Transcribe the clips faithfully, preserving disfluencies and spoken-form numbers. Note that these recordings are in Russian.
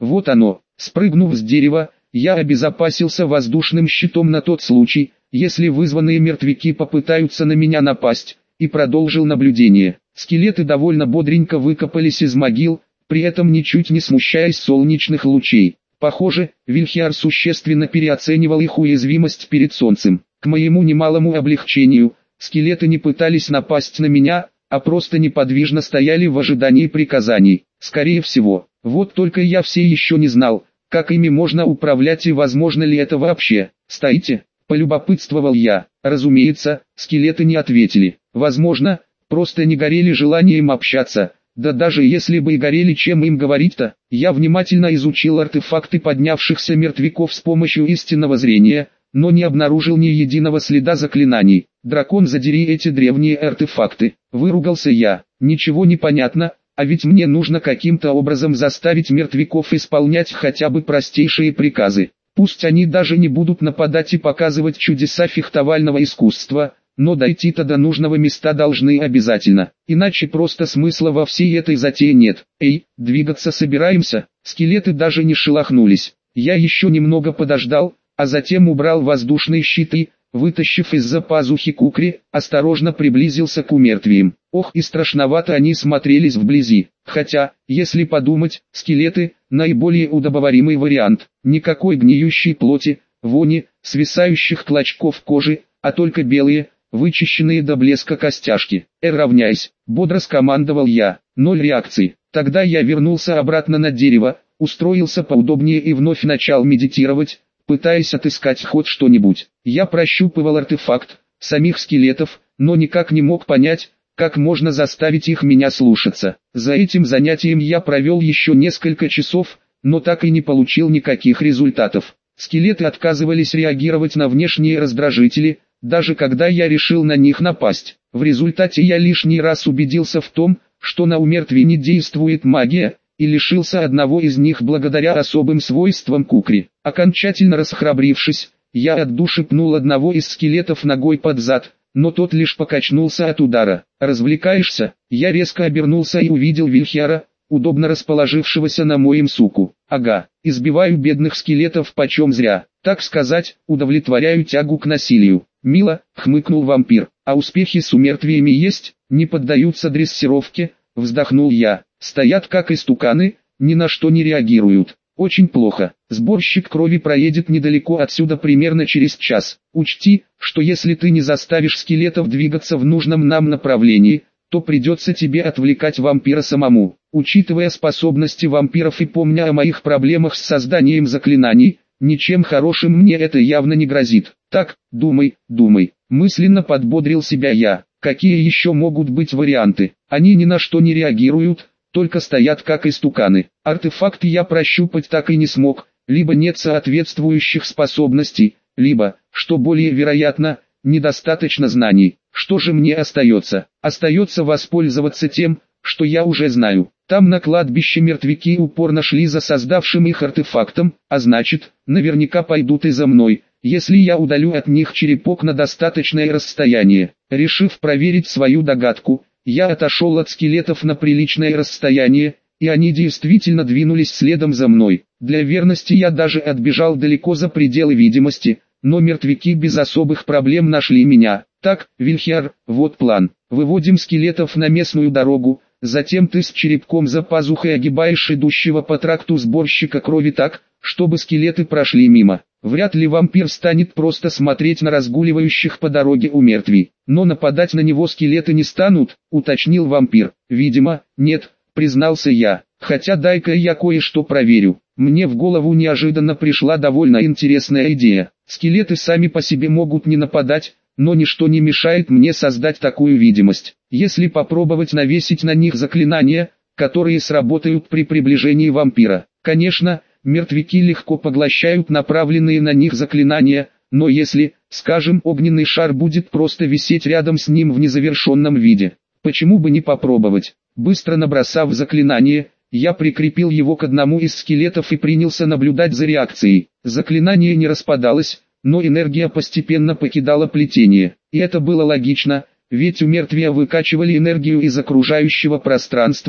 Вот оно. Спрыгнув с дерева, я обезопасился воздушным щитом на тот случай, если вызванные мертвяки попытаются на меня напасть, и продолжил наблюдение. Скелеты довольно бодренько выкопались из могил, при этом ничуть не смущаясь солнечных лучей. Похоже, Вильхиар существенно переоценивал их уязвимость перед солнцем. К моему немалому облегчению, скелеты не пытались напасть на меня, а просто неподвижно стояли в ожидании приказаний. Скорее всего, вот только я все еще не знал, как ими можно управлять и возможно ли это вообще. «Стоите?» – полюбопытствовал я. Разумеется, скелеты не ответили. Возможно, просто не горели желанием общаться. Да даже если бы и горели, чем им говорить-то? Я внимательно изучил артефакты поднявшихся мертвяков с помощью истинного зрения, но не обнаружил ни единого следа заклинаний. «Дракон, задери эти древние артефакты!» – выругался я. «Ничего не понятно, а ведь мне нужно каким-то образом заставить мертвяков исполнять хотя бы простейшие приказы. Пусть они даже не будут нападать и показывать чудеса фехтовального искусства, но дойти-то до нужного места должны обязательно, иначе просто смысла во всей этой затее нет. Эй, двигаться собираемся?» Скелеты даже не шелохнулись. Я еще немного подождал, а затем убрал воздушные щиты, вытащив из-за пазухи кукри, осторожно приблизился к умертвиям. Ох, и страшновато они смотрелись вблизи. Хотя, если подумать, скелеты – наиболее удобоваримый вариант. Никакой гниющей плоти, вони, свисающих клочков кожи, а только белые, вычищенные до блеска костяшки. «Э, равняйсь!» – бодро скомандовал я. Ноль реакций. Тогда я вернулся обратно на дерево, устроился поудобнее и вновь начал медитировать, пытаясь отыскать хоть что-нибудь. Я прощупывал артефакт, самих скелетов, но никак не мог понять, как можно заставить их меня слушаться. За этим занятием я провел еще несколько часов, но так и не получил никаких результатов. Скелеты отказывались реагировать на внешние раздражители, даже когда я решил на них напасть. В результате я лишний раз убедился в том, что на умертвие не действует магия, и лишился одного из них благодаря особым свойствам кукри. Окончательно расхрабрившись, я от души пнул одного из скелетов ногой под зад, но тот лишь покачнулся от удара. «Развлекаешься?» Я резко обернулся и увидел Вильхиара, удобно расположившегося на моем суку. «Ага, избиваю бедных скелетов почем зря, так сказать, удовлетворяю тягу к насилию». «Мило», — хмыкнул вампир. «А успехи с умертвиями есть? Не поддаются дрессировке?» — вздохнул я. «Стоят как истуканы, ни на что не реагируют. Очень плохо. Сборщик крови проедет недалеко отсюда примерно через час. Учти, что если ты не заставишь скелетов двигаться в нужном нам направлении, то придется тебе отвлекать вампира самому. Учитывая способности вампиров и помня о моих проблемах с созданием заклинаний, ничем хорошим мне это явно не грозит. Так, думай, думай». Мысленно подбодрил себя я. Какие еще могут быть варианты? Они ни на что не реагируют, только стоят как истуканы. Артефакты я прощупать так и не смог, либо нет соответствующих способностей, либо, что более вероятно, недостаточно знаний. Что же мне остается? Остается воспользоваться тем, что я уже знаю. Там на кладбище мертвяки упорно шли за создавшим их артефактом, а значит, наверняка пойдут и за мной, если я удалю от них черепок на достаточное расстояние. Решив проверить свою догадку, я отошел от скелетов на приличное расстояние, и они действительно двинулись следом за мной. Для верности я даже отбежал далеко за пределы видимости, но мертвяки без особых проблем нашли меня. «Так, Вильхиар, вот план. Выводим скелетов на местную дорогу, затем ты с черепком за пазухой огибаешь идущего по тракту сборщика крови так, чтобы скелеты прошли мимо. Вряд ли вампир станет просто смотреть на разгуливающих по дороге умертвий. Но нападать на него скелеты не станут», — уточнил вампир. «Видимо, нет», — признался я. «Хотя дай-ка я кое-что проверю». Мне в голову неожиданно пришла довольно интересная идея. Скелеты сами по себе могут не нападать, но ничто не мешает мне создать такую видимость. Если попробовать навесить на них заклинания, которые сработают при приближении вампира. Конечно, мертвяки легко поглощают направленные на них заклинания, но если, скажем, огненный шар будет просто висеть рядом с ним в незавершенном виде, почему бы не попробовать? Быстро набросав заклинание, я прикрепил его к одному из скелетов и принялся наблюдать за реакцией. Заклинание не распадалось, но энергия постепенно покидала плетение. И это было логично, ведь у мертвия выкачивали энергию из окружающего пространства,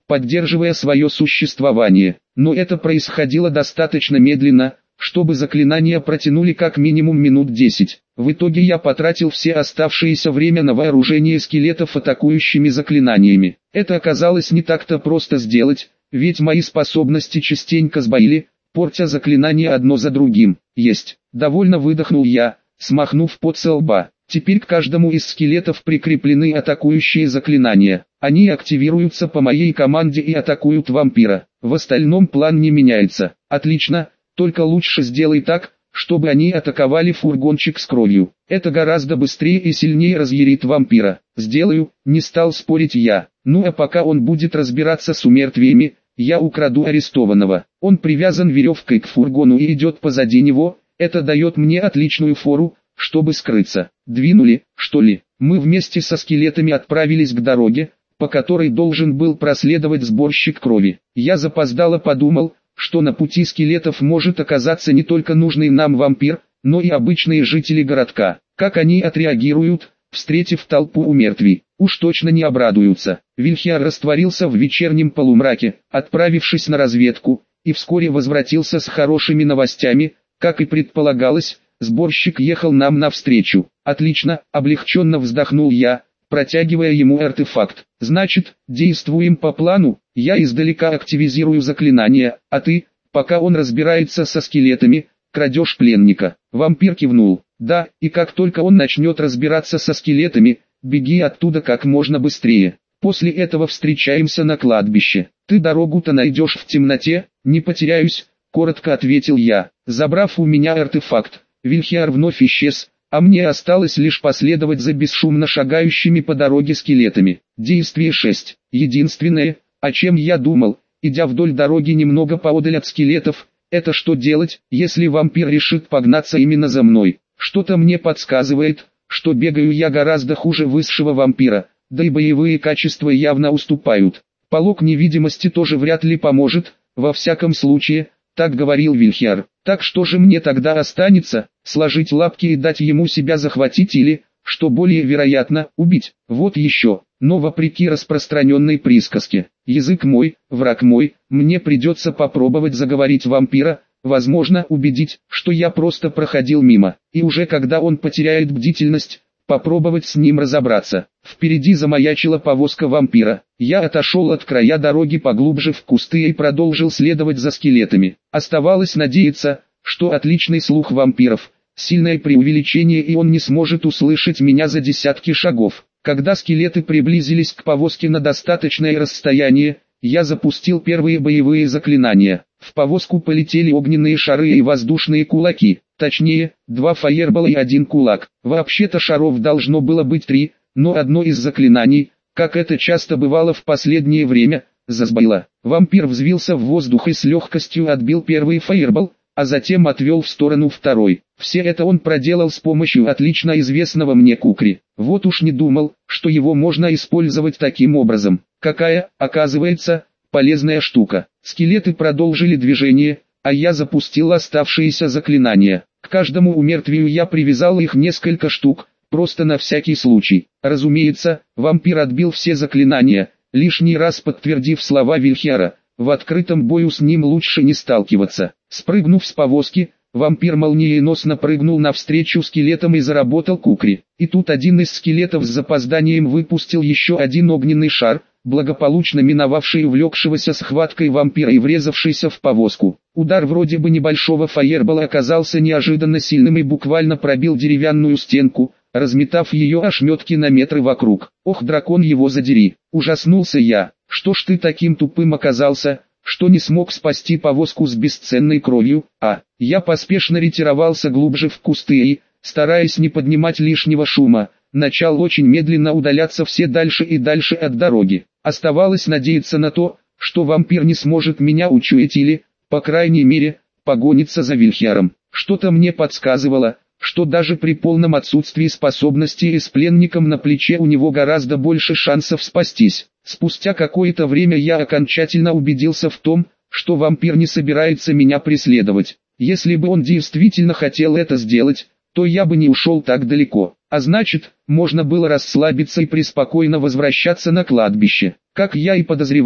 поддерживая свое существование. Но это происходило достаточно медленно, чтобы заклинания протянули как минимум минут десять. В итоге я потратил все оставшееся время на вооружение скелетов атакующими заклинаниями. Это оказалось не так-то просто сделать, ведь мои способности частенько сбоили, портя заклинания одно за другим. Есть. Довольно выдохнул я, смахнув пот со лба. Теперь к каждому из скелетов прикреплены атакующие заклинания. Они активируются по моей команде и атакуют вампира. В остальном план не меняется. Отлично, только лучше сделай так, чтобы они атаковали фургончик с кровью. Это гораздо быстрее и сильнее разъярит вампира. Сделаю, не стал спорить я. Ну а пока он будет разбираться с умертвиями, я украду арестованного. Он привязан веревкой к фургону и идет позади него, это дает мне отличную фору, чтобы скрыться. Двинули, что ли? Мы вместе со скелетами отправились к дороге, по которой должен был проследовать сборщик крови. Я запоздало подумал, что на пути скелетов может оказаться не только нужный нам вампир, но и обычные жители городка. Как они отреагируют, встретив толпу умертвий? Уж точно не обрадуются. Вильхиар растворился в вечернем полумраке, отправившись на разведку, и вскоре возвратился с хорошими новостями. Как и предполагалось, сборщик ехал нам навстречу. Отлично, облегченно вздохнул я, протягивая ему артефакт. Значит, действуем по плану. Я издалека активизирую заклинание, а ты, пока он разбирается со скелетами, крадешь пленника. Вампир кивнул. Да, и как только он начнет разбираться со скелетами, беги оттуда как можно быстрее. После этого встречаемся на кладбище. Ты дорогу-то найдешь в темноте? Не потеряюсь, коротко ответил я. Забрав у меня артефакт, Вильхиар вновь исчез, а мне осталось лишь последовать за бесшумно шагающими по дороге скелетами. Действие шесть. Единственное, о чем я думал, идя вдоль дороги немного поодаль от скелетов, это что делать, если вампир решит погнаться именно за мной. Что-то мне подсказывает, что бегаю я гораздо хуже высшего вампира, да и боевые качества явно уступают. Полог невидимости тоже вряд ли поможет, во всяком случае, так говорил Вильхиар. Так что же мне тогда останется, сложить лапки и дать ему себя захватить или, что более вероятно, убить? Вот еще, но вопреки распространенной присказке, язык мой, враг мой, мне придется попробовать заговорить вампира, возможно убедить, что я просто проходил мимо, и уже когда он потеряет бдительность, попробовать с ним разобраться. Впереди замаячила повозка вампира. Я отошел от края дороги поглубже в кусты и продолжил следовать за скелетами. Оставалось надеяться, что отличный слух вампиров, сильное преувеличение и он не сможет услышать меня за десятки шагов. Когда скелеты приблизились к повозке на достаточное расстояние, я запустил первые боевые заклинания. В повозку полетели огненные шары и воздушные кулаки. Точнее, два фаербола и один кулак. Вообще-то шаров должно было быть три, но одно из заклинаний, как это часто бывало в последнее время, засбоило. Вампир взвился в воздух и с легкостью отбил первый фаербол, а затем отвел в сторону второй. Все это он проделал с помощью отлично известного мне кукри. Вот уж не думал, что его можно использовать таким образом. Какая, оказывается, полезная штука. Скелеты продолжили движение, а я запустил оставшиеся заклинания. К каждому умертвию я привязал их несколько штук, просто на всякий случай. Разумеется, вампир отбил все заклинания, лишний раз подтвердив слова Вильхиара. В открытом бою с ним лучше не сталкиваться. Спрыгнув с повозки, вампир молниеносно прыгнул навстречу скелетам и заработал кукри. И тут один из скелетов с запозданием выпустил еще один огненный шар, благополучно миновавший увлекшегося схваткой вампира и врезавшийся в повозку. Удар вроде бы небольшого фаербола оказался неожиданно сильным и буквально пробил деревянную стенку, разметав ее ошметки на метры вокруг. Ох, дракон его задери, ужаснулся я. Что ж ты таким тупым оказался, что не смог спасти повозку с бесценной кровью? А, я поспешно ретировался глубже в кусты и, стараясь не поднимать лишнего шума, начал очень медленно удаляться все дальше и дальше от дороги. Оставалось надеяться на то, что вампир не сможет меня учуять или, по крайней мере, погонится за Вильхиаром. Что-то мне подсказывало, что даже при полном отсутствии способностей и с пленником на плече у него гораздо больше шансов спастись. Спустя какое-то время я окончательно убедился в том, что вампир не собирается меня преследовать. Если бы он действительно хотел это сделать, то я бы не ушел так далеко. А значит, можно было расслабиться и преспокойно возвращаться на кладбище. Как я и подозревал,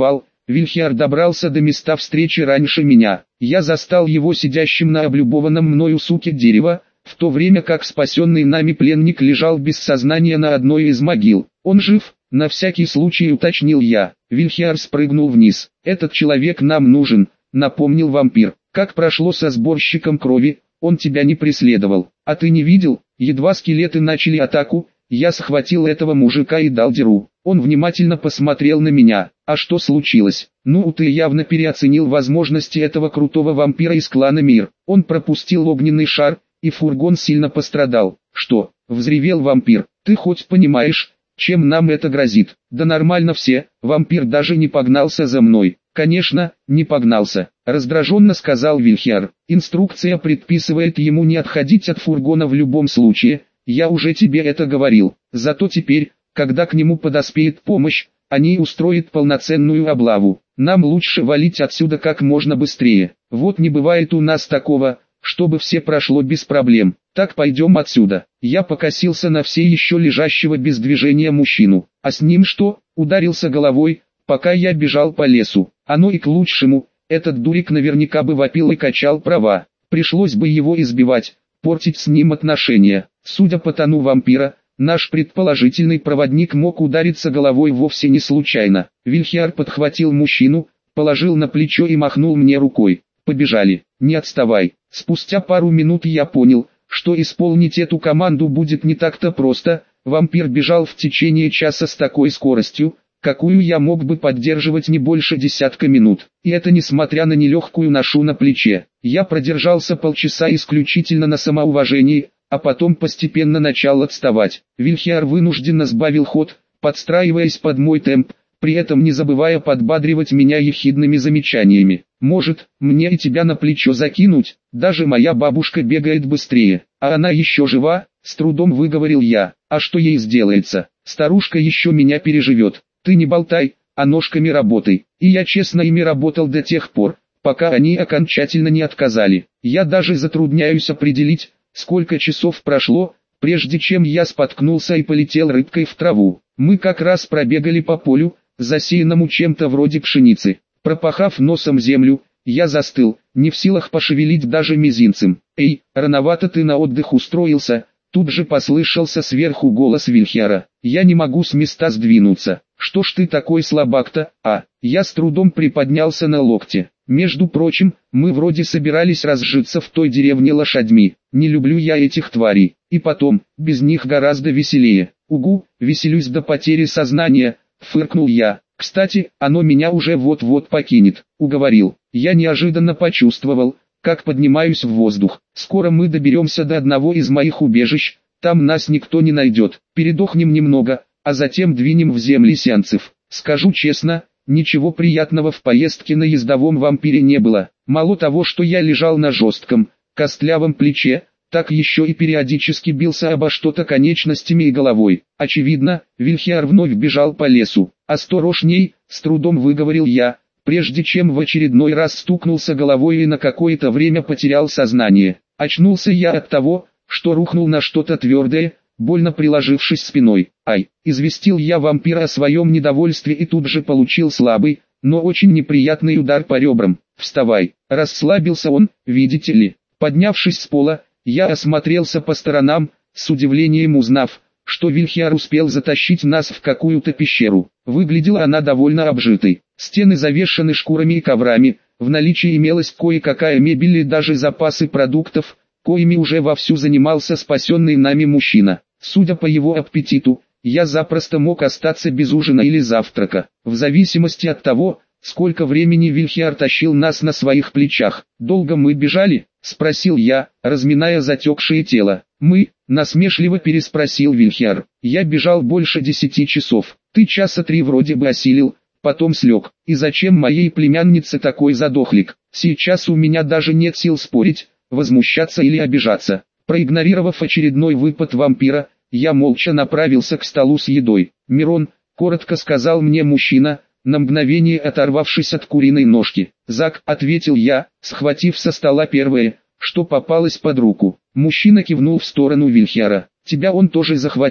Вильхиар добрался до места встречи раньше меня. Я застал его сидящим на облюбованном мною суке дерева, в то время как спасенный нами пленник лежал без сознания на одной из могил. «Он жив?» — на всякий случай уточнил я. Вильхиар спрыгнул вниз. «Этот человек нам нужен», — напомнил вампир. «Как прошло со сборщиком крови? Он тебя не преследовал. А ты не видел?» Едва скелеты начали атаку, я схватил этого мужика и дал дёру. Он внимательно посмотрел на меня. «А что случилось?» «Ну, ты явно переоценил возможности этого крутого вампира из клана Мир. Он пропустил огненный шар, и фургон сильно пострадал». «Что?» — взревел вампир. «Ты хоть понимаешь, чем нам это грозит?» «Да нормально все, вампир даже не погнался за мной». «Конечно, не погнался», — раздраженно сказал Вильхиар. «Инструкция предписывает ему не отходить от фургона в любом случае, я уже тебе это говорил. Зато теперь, когда к нему подоспеет помощь, они устроят полноценную облаву. Нам лучше валить отсюда как можно быстрее. Вот не бывает у нас такого, чтобы все прошло без проблем. Так пойдем отсюда». Я покосился на все еще лежащего без движения мужчину. «А с ним что?» — ударился головой, пока я бежал по лесу. Оно и к лучшему, этот дурик наверняка бы вопил и качал права. Пришлось бы его избивать, портить с ним отношения. Судя по тону вампира, наш предположительный проводник мог удариться головой вовсе не случайно. Вильхиар подхватил мужчину, положил на плечо и махнул мне рукой. «Побежали, не отставай». Спустя пару минут я понял, что исполнить эту команду будет не так-то просто. Вампир бежал в течение часа с такой скоростью, какую я мог бы поддерживать не больше десятка минут. И это несмотря на нелегкую ношу на плече. Я продержался полчаса исключительно на самоуважении, а потом постепенно начал отставать. Вильхиар вынужденно сбавил ход, подстраиваясь под мой темп, при этом не забывая подбадривать меня ехидными замечаниями. «Может, мне и тебя на плечо закинуть? Даже моя бабушка бегает быстрее, а она еще жива?» — с трудом выговорил я. «А что ей сделается? Старушка еще меня переживет. Ты не болтай, а ножками работай». И я честно ими работал до тех пор, пока они окончательно не отказали. Я даже затрудняюсь определить, сколько часов прошло, прежде чем я споткнулся и полетел рыбкой в траву. Мы как раз пробегали по полю, засеянному чем-то вроде пшеницы. Пропахав носом землю, я застыл, не в силах пошевелить даже мизинцем. «Эй, рановато ты на отдых устроился», тут же послышался сверху голос Вильхиара. «Я не могу с места сдвинуться». «Что ж ты такой слабак-то, а?» Я с трудом приподнялся на локте. «Между прочим, мы вроде собирались разжиться в той деревне лошадьми. Не люблю я этих тварей. И потом, без них гораздо веселее». «Угу, веселюсь до потери сознания», — фыркнул я. «Кстати, оно меня уже вот-вот покинет», — уговорил. Я неожиданно почувствовал, как поднимаюсь в воздух. «Скоро мы доберемся до одного из моих убежищ, там нас никто не найдет. Передохнем немного, а затем двинем в земли сеанцев». Скажу честно, ничего приятного в поездке на ездовом вампире не было. Мало того, что я лежал на жестком, костлявом плече, так еще и периодически бился обо что-то конечностями и головой. Очевидно, Вильхиар вновь бежал по лесу. «Осторожней», — с трудом выговорил я, прежде чем в очередной раз стукнулся головой и на какое-то время потерял сознание. Очнулся я от того, что рухнул на что-то твердое, больно приложившись спиной. «Ай!» — известил я вампира о своем недовольстве и тут же получил слабый, но очень неприятный удар по ребрам. «Вставай!» — расслабился он, видите ли. Поднявшись с пола, я осмотрелся по сторонам, с удивлением узнав, что Вильхиар успел затащить нас в какую-то пещеру. Выглядела она довольно обжитой. Стены завешаны шкурами и коврами, в наличии имелась кое-какая мебель и даже запасы продуктов, коими уже вовсю занимался спасенный нами мужчина. Судя по его аппетиту, я запросто мог остаться без ужина или завтрака, в зависимости от того, сколько времени Вильхиар тащил нас на своих плечах. «Долго мы бежали?» — спросил я, разминая затекшее тело. «Мы?» — насмешливо переспросил Вильхиар. «Я бежал больше десяти часов. Ты часа три вроде бы осилил, потом слег. И зачем моей племяннице такой задохлик? Сейчас у меня даже нет сил спорить, возмущаться или обижаться». Проигнорировав очередной выпад вампира, я молча направился к столу с едой. «Мирон», — коротко сказал мне мужчина, на мгновение оторвавшись от куриной ножки. «Зак», — ответил я, схватив со стола первое, что попалось под руку. Мужчина кивнул в сторону Вильхиара. «Тебя он тоже захватил?»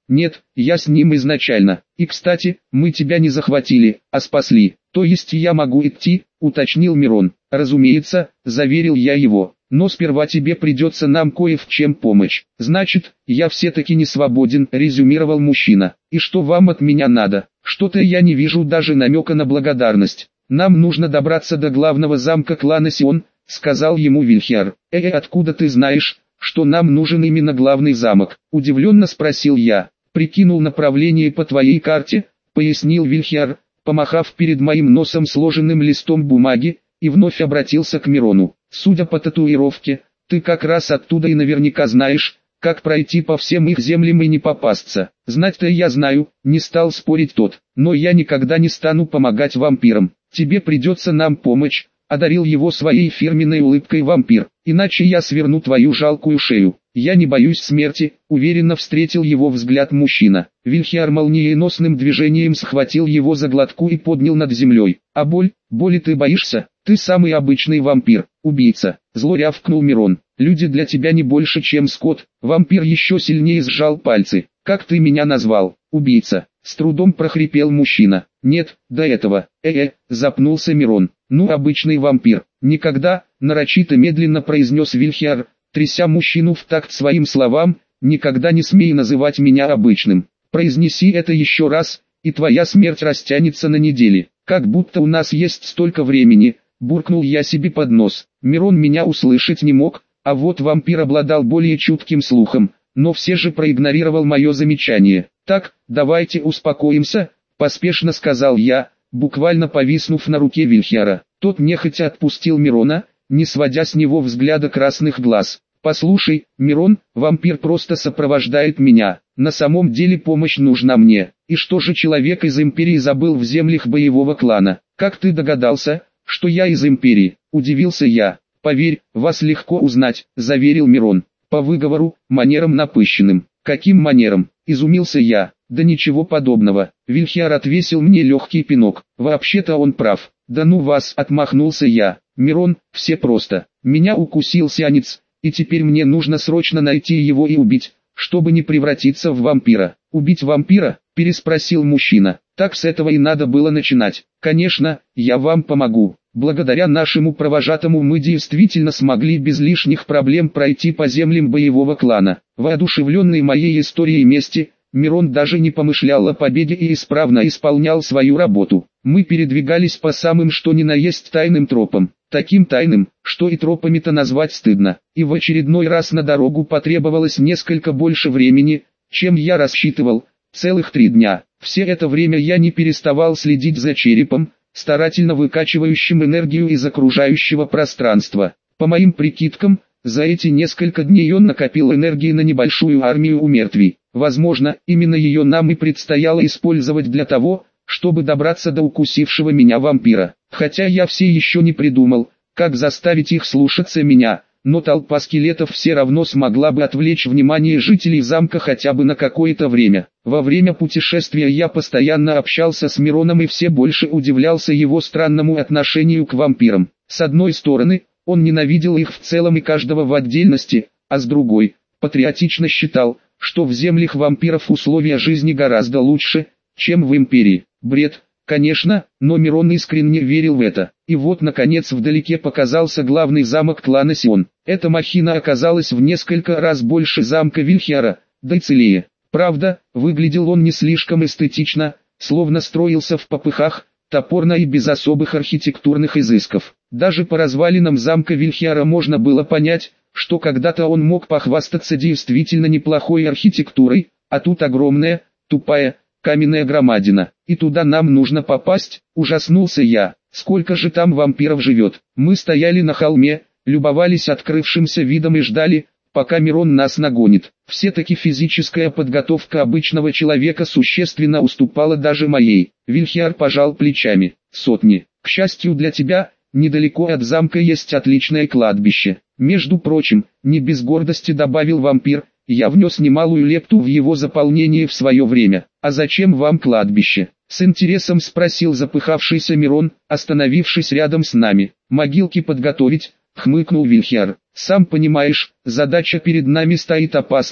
Нет, я с ним изначально. И кстати, мы тебя не захватили, а спасли. То есть я могу идти, уточнил Мирон. Разумеется, заверил я его. Но сперва тебе придется нам кое в чем помочь. Значит, я все-таки не свободен, резюмировал мужчина. И что вам от меня надо? Что-то я не вижу даже намека на благодарность. Нам нужно добраться до главного замка клана Сион, сказал ему Вильхиар. Э, откуда ты знаешь, что нам нужен именно главный замок? Удивленно спросил я. Прикинул направление по твоей карте, пояснил Вильхиар, помахав перед моим носом сложенным листом бумаги, и вновь обратился к Мирону. Судя по татуировке, ты как раз оттуда и наверняка знаешь, как пройти по всем их землям и не попасться. Знать-то я знаю, не стал спорить тот, но я никогда не стану помогать вампирам. Тебе придется нам помочь, одарил его своей фирменной улыбкой вампир, иначе я сверну твою жалкую шею. Я не боюсь смерти, уверенно встретил его взгляд мужчина. Вильхиар молниеносным движением схватил его за глотку и поднял над землей. А боль, боли ты боишься? Ты самый обычный вампир, убийца, зло рявкнул Мирон. Люди для тебя не больше, чем скот. Вампир еще сильнее сжал пальцы. Как ты меня назвал? Убийца. С трудом прохрипел мужчина. Нет, до этого. Э-э, запнулся Мирон. Ну, обычный вампир. Никогда, нарочито медленно произнес Вильхиар, тряся мужчину в такт своим словам, никогда не смей называть меня обычным. Произнеси это еще раз, и твоя смерть растянется на недели. Как будто у нас есть столько времени, буркнул я себе под нос. Мирон меня услышать не мог, а вот вампир обладал более чутким слухом, но все же проигнорировал мое замечание. Так, давайте успокоимся, поспешно сказал я, буквально повиснув на руке Вильхиара. Тот нехотя отпустил Мирона, не сводя с него взгляда красных глаз. «Послушай, Мирон, вампир просто сопровождает меня, на самом деле помощь нужна мне. И что же человек из Империи забыл в землях боевого клана? Как ты догадался, что я из Империи?» – удивился я. «Поверь, вас легко узнать», – заверил Мирон. «По выговору, манерам напыщенным». «Каким манерам?» – изумился я. «Да ничего подобного». Вильхиар отвесил мне легкий пинок. «Вообще-то он прав». «Да ну вас», – отмахнулся я. «Мирон, все просто. Меня укусил сианец, и теперь мне нужно срочно найти его и убить, чтобы не превратиться в вампира». «Убить вампира?» – переспросил мужчина. «Так с этого и надо было начинать». «Конечно, я вам помогу. Благодаря нашему провожатому мы действительно смогли без лишних проблем пройти по землям боевого клана». Воодушевленный моей историей мести, Мирон даже не помышлял о победе и исправно исполнял свою работу. Мы передвигались по самым что ни на есть тайным тропам. Таким тайным, что и тропами-то назвать стыдно. И в очередной раз на дорогу потребовалось несколько больше времени, чем я рассчитывал, целых три дня. Все это время я не переставал следить за черепом, старательно выкачивающим энергию из окружающего пространства. По моим прикидкам, за эти несколько дней он накопил энергии на небольшую армию умертвий. Возможно, именно ее нам и предстояло использовать для того, чтобы добраться до укусившего меня вампира. Хотя я все еще не придумал, как заставить их слушаться меня, но толпа скелетов все равно смогла бы отвлечь внимание жителей замка хотя бы на какое-то время. Во время путешествия я постоянно общался с Мироном и все больше удивлялся его странному отношению к вампирам. С одной стороны, он ненавидел их в целом и каждого в отдельности, а с другой, патриотично считал, что в землях вампиров условия жизни гораздо лучше, чем в Империи. Бред, конечно, но Мирон искренне верил в это. И вот наконец вдалеке показался главный замок клана Сион. Эта махина оказалась в несколько раз больше замка Вильхиара, да и целее. Правда, выглядел он не слишком эстетично, словно строился в попыхах, топорно и без особых архитектурных изысков. Даже по развалинам замка Вильхиара можно было понять, что когда-то он мог похвастаться действительно неплохой архитектурой, а тут огромная, тупая, каменная громадина. И туда нам нужно попасть, ужаснулся я. Сколько же там вампиров живет? Мы стояли на холме, любовались открывшимся видом и ждали, пока Мирон нас нагонит. Все-таки физическая подготовка обычного человека существенно уступала даже моей. Вильхиар пожал плечами. Сотни. К счастью для тебя, недалеко от замка есть отличное кладбище. Между прочим, не без гордости добавил вампир, я внес немалую лепту в его заполнение в свое время. А зачем вам кладбище? С интересом спросил запыхавшийся Мирон, остановившись рядом с нами. Могилки подготовить, хмыкнул Вильхиар. Сам понимаешь, задача перед нами стоит опасная,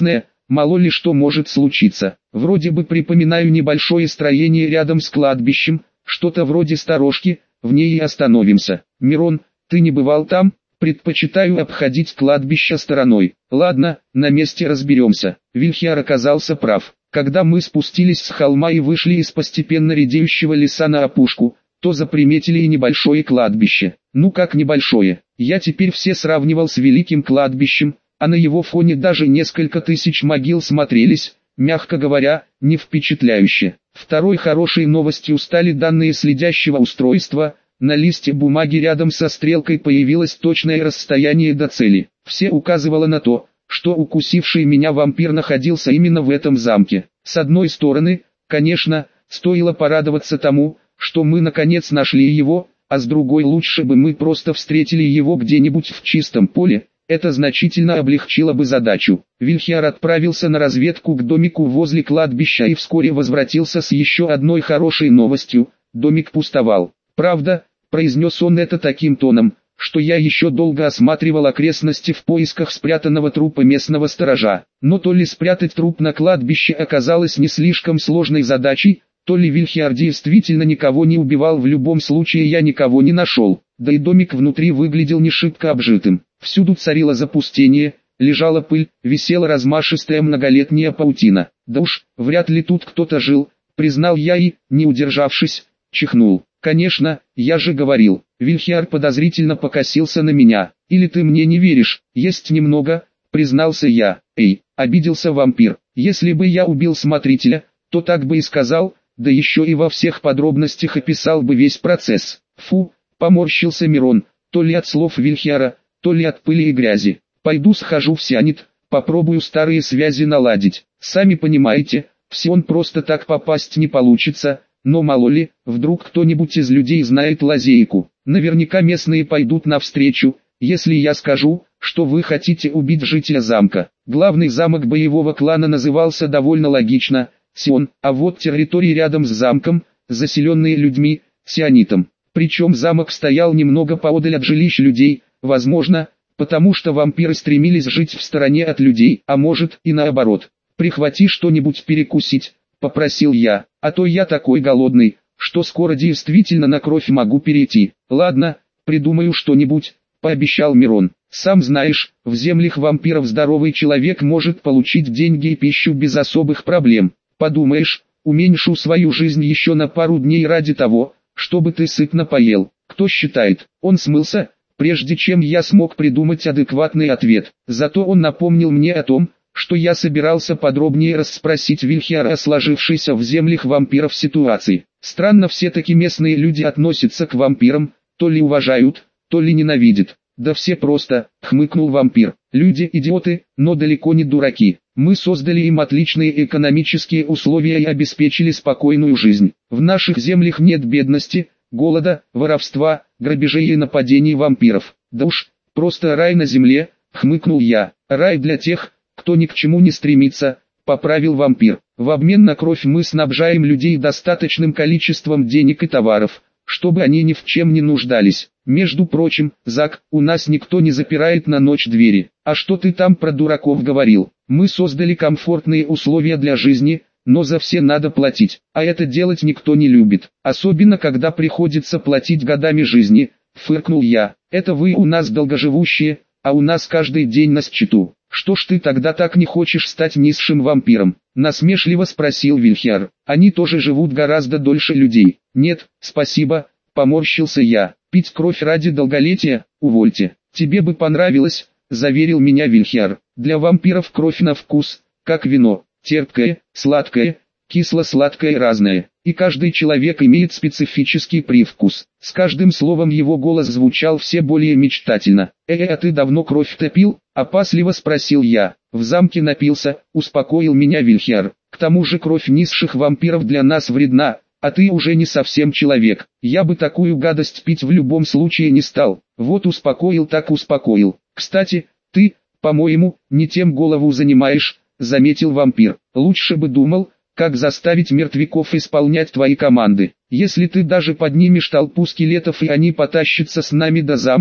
мало ли что может случиться. Вроде бы припоминаю небольшое строение рядом с кладбищем, что-то вроде сторожки, в ней и остановимся. Мирон, ты не бывал там? Предпочитаю обходить кладбище стороной. Ладно, на месте разберемся. Вильхиар оказался прав. Когда мы спустились с холма и вышли из постепенно редеющего леса на опушку, то заприметили и небольшое кладбище. Ну как небольшое, я теперь все сравнивал с великим кладбищем, а на его фоне даже несколько тысяч могил смотрелись, мягко говоря, не впечатляюще. Второй хорошей новостью стали данные следящего устройства. На листе бумаги рядом со стрелкой появилось точное расстояние до цели. Все указывало на то, что укусивший меня вампир находился именно в этом замке. С одной стороны, конечно, стоило порадоваться тому, что мы наконец нашли его, а с другой лучше бы мы просто встретили его где-нибудь в чистом поле, это значительно облегчило бы задачу. Вильхиар отправился на разведку к домику возле кладбища и вскоре возвратился с еще одной хорошей новостью: домик пустовал. «Правда», — произнес он это таким тоном, что я еще долго осматривал окрестности в поисках спрятанного трупа местного сторожа. Но то ли спрятать труп на кладбище оказалось не слишком сложной задачей, то ли Вильхиар действительно никого не убивал, в любом случае я никого не нашел. Да и домик внутри выглядел не шибко обжитым. Всюду царило запустение, лежала пыль, висела размашистая многолетняя паутина. Да уж, вряд ли тут кто-то жил, признал я и, не удержавшись, чихнул. «Конечно, я же говорил». Вильхиар подозрительно покосился на меня. «Или ты мне не веришь?» «Есть немного», признался я. «Эй», обиделся вампир. «Если бы я убил смотрителя, то так бы и сказал, да еще и во всех подробностях описал бы весь процесс». «Фу», поморщился Мирон, то ли от слов Вильхиара, то ли от пыли и грязи. «Пойду схожу в Сианит, попробую старые связи наладить. Сами понимаете, в Сион просто так попасть не получится». Но мало ли, вдруг кто-нибудь из людей знает лазейку. Наверняка местные пойдут навстречу, если я скажу, что вы хотите убить жителя замка. Главный замок боевого клана назывался довольно логично – Сион, а вот территории рядом с замком, заселенные людьми, сионитом. Причем замок стоял немного поодаль от жилищ людей, возможно, потому что вампиры стремились жить в стороне от людей, а может и наоборот. «Прихвати что-нибудь перекусить», — попросил я, «а то я такой голодный, что скоро действительно на кровь могу перейти». «Ладно, придумаю что-нибудь», — пообещал Мирон. «Сам знаешь, в землях вампиров здоровый человек может получить деньги и пищу без особых проблем. Подумаешь, уменьшу свою жизнь еще на пару дней ради того, чтобы ты сытно поел». Кто считает, он смылся, прежде чем я смог придумать адекватный ответ. Зато он напомнил мне о том, что я собирался подробнее расспросить Вильхиара о сложившейся в землях вампиров ситуации. Странно все-таки местные люди относятся к вампирам, то ли уважают, то ли ненавидят. «Да все просто», — хмыкнул вампир. «Люди идиоты, но далеко не дураки. Мы создали им отличные экономические условия и обеспечили спокойную жизнь. В наших землях нет бедности, голода, воровства, грабежей и нападений вампиров. Да уж, просто рай на земле», — хмыкнул я. «Рай для тех, кто ни к чему не стремится», — поправил вампир. «В обмен на кровь мы снабжаем людей достаточным количеством денег и товаров, чтобы они ни в чем не нуждались. Между прочим, Зак, у нас никто не запирает на ночь двери. А что ты там про дураков говорил? Мы создали комфортные условия для жизни, но за все надо платить, а это делать никто не любит, особенно когда приходится платить годами жизни», — фыркнул я. «Это вы у нас долгоживущие, а у нас каждый день на счету. Что ж ты тогда так не хочешь стать низшим вампиром?» — насмешливо спросил Вильхиар. «Они тоже живут гораздо дольше людей». «Нет, спасибо», — поморщился я. «Пить кровь ради долголетия, увольте. Тебе бы понравилось», — заверил меня Вильхиар. «Для вампиров кровь на вкус, как вино, терпкое, сладкое, кисло-сладкое и разное. И каждый человек имеет специфический привкус». С каждым словом его голос звучал все более мечтательно. «Э, а ты давно кровь-то пил?» — опасливо спросил я. «В замке напился», — успокоил меня Вильхиар. «К тому же кровь низших вампиров для нас вредна, а ты уже не совсем человек. Я бы такую гадость пить в любом случае не стал». Вот успокоил так успокоил. «Кстати, ты, по-моему, не тем голову занимаешь», — заметил вампир. «Лучше бы думал, как заставить мертвяков исполнять твои команды. Если ты даже поднимешь толпу скелетов и они потащатся с нами до замка,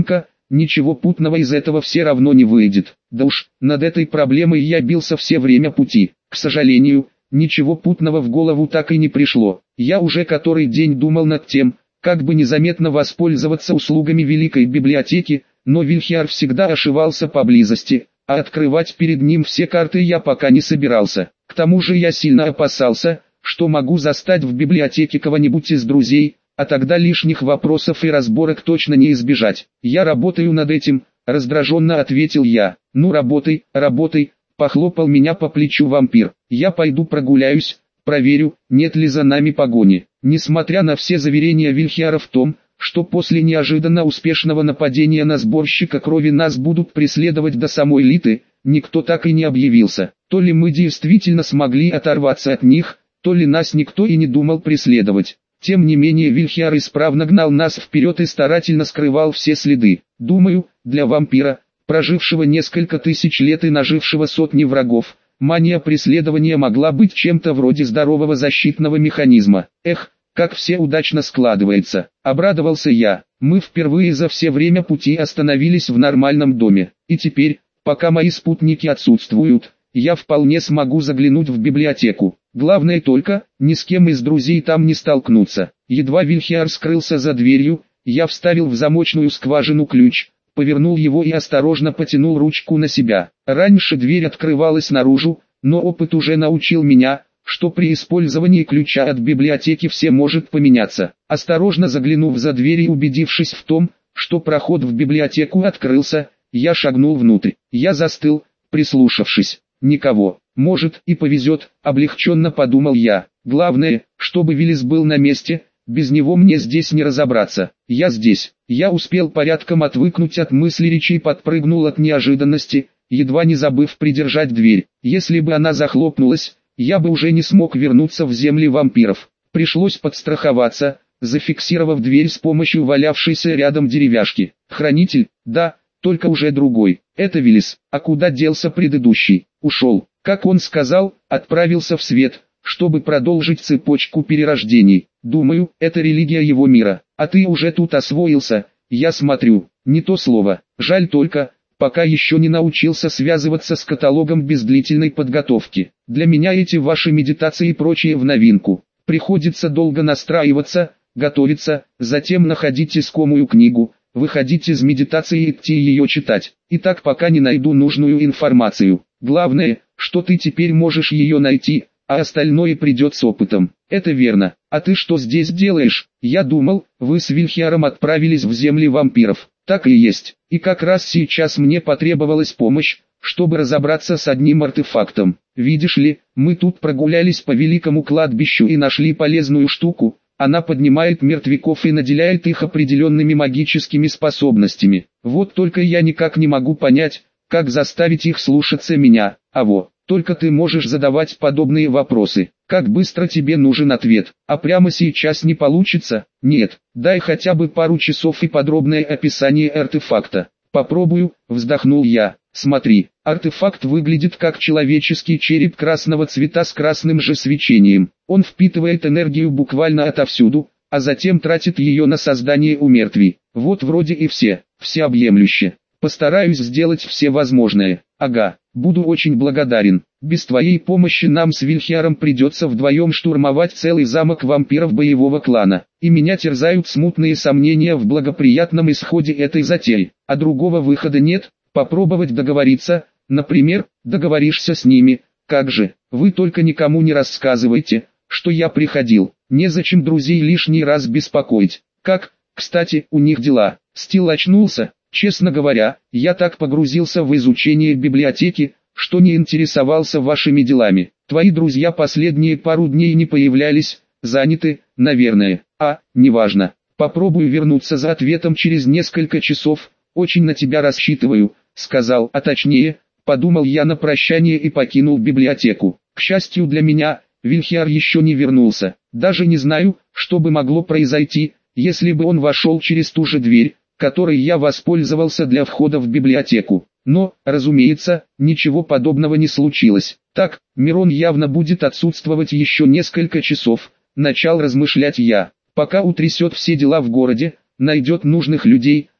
ничего путного из этого все равно не выйдет. Да уж, над этой проблемой я бился все время пути. К сожалению, ничего путного в голову так и не пришло. Я уже который день думал над тем, как бы незаметно воспользоваться услугами Великой Библиотеки, но Вильхиар всегда ошивался поблизости, а открывать перед ним все карты я пока не собирался. К тому же я сильно опасался, что могу застать в библиотеке кого-нибудь из друзей, а тогда лишних вопросов и разборок точно не избежать. «Я работаю над этим», — раздраженно ответил я. «Ну работай, работай», — похлопал меня по плечу вампир. «Я пойду прогуляюсь, проверю, нет ли за нами погони». Несмотря на все заверения Вильхиара в том, что после неожиданно успешного нападения на сборщика крови нас будут преследовать до самой Литы, никто так и не объявился. То ли мы действительно смогли оторваться от них, то ли нас никто и не думал преследовать. Тем не менее Вильхиар исправно гнал нас вперед и старательно скрывал все следы. Думаю, для вампира, прожившего несколько тысяч лет и нажившего сотни врагов, мания преследования могла быть чем-то вроде здорового защитного механизма. Эх, как все удачно складывается. Обрадовался я. Мы впервые за все время пути остановились в нормальном доме. И теперь, пока мои спутники отсутствуют, я вполне смогу заглянуть в библиотеку. Главное только, ни с кем из друзей там не столкнуться. Едва Вильхиар скрылся за дверью, я вставил в замочную скважину ключ, повернул его и осторожно потянул ручку на себя. Раньше дверь открывалась наружу, но опыт уже научил меня, что при использовании ключа от библиотеки все может поменяться. Осторожно заглянув за дверь и убедившись в том, что проход в библиотеку открылся, я шагнул внутрь. Я застыл, прислушавшись. Никого. Может и повезет, облегченно подумал я. Главное, чтобы Виллис был на месте, без него мне здесь не разобраться. Я здесь. Я успел порядком отвыкнуть от мысли речи и подпрыгнул от неожиданности, едва не забыв придержать дверь. Если бы она захлопнулась, я бы уже не смог вернуться в земли вампиров. Пришлось подстраховаться, зафиксировав дверь с помощью валявшейся рядом деревяшки. Хранитель, да, только уже другой. Это Виллис. А куда делся предыдущий? Ушел. Как он сказал, отправился в свет, чтобы продолжить цепочку перерождений. Думаю, это религия его мира. А ты уже тут освоился, я смотрю. Не то слово. Жаль только, пока еще не научился связываться с каталогом без длительной подготовки. Для меня эти ваши медитации и прочее в новинку. Приходится долго настраиваться, готовиться, затем находить искомую книгу, выходить из медитации и идти ее читать. И так пока не найду нужную информацию. Главное, что ты теперь можешь ее найти, а остальное придет с опытом. Это верно. А ты что здесь делаешь? Я думал, вы с Вильхиаром отправились в земли вампиров. Так и есть. И как раз сейчас мне потребовалась помощь, чтобы разобраться с одним артефактом. Видишь ли, мы тут прогулялись по великому кладбищу и нашли полезную штуку. Она поднимает мертвяков и наделяет их определенными магическими способностями. Вот только я никак не могу понять, как заставить их слушаться меня. А во, только ты можешь задавать подобные вопросы. Как быстро тебе нужен ответ? А прямо сейчас не получится? Нет, дай хотя бы пару часов и подробное описание артефакта. Попробую, вздохнул я. Смотри, артефакт выглядит как человеческий череп красного цвета с красным же свечением. Он впитывает энергию буквально отовсюду, а затем тратит ее на создание умертвий. Вот вроде и все, всеобъемлюще. Постараюсь сделать все возможное. Ага, буду очень благодарен. Без твоей помощи нам с Вильхиаром придется вдвоем штурмовать целый замок вампиров боевого клана. И меня терзают смутные сомнения в благоприятном исходе этой затеи. А другого выхода нет. Попробовать договориться, например, договоришься с ними. Как же, вы только никому не рассказывайте, что я приходил. Незачем друзей лишний раз беспокоить. Как, кстати, у них дела? Стил очнулся. Честно говоря, я так погрузился в изучение библиотеки, что не интересовался вашими делами. Твои друзья последние пару дней не появлялись, заняты, наверное. А, неважно. Попробую вернуться за ответом через несколько часов. Очень на тебя рассчитываю, сказал, а точнее, подумал я на прощание и покинул библиотеку. К счастью для меня, Вильхиар еще не вернулся. Даже не знаю, что бы могло произойти, если бы он вошел через ту же дверь, которой я воспользовался для входа в библиотеку. Но, разумеется, ничего подобного не случилось. Так, Мирон явно будет отсутствовать еще несколько часов, начал размышлять я. Пока утрясет все дела в городе, найдет нужных людей,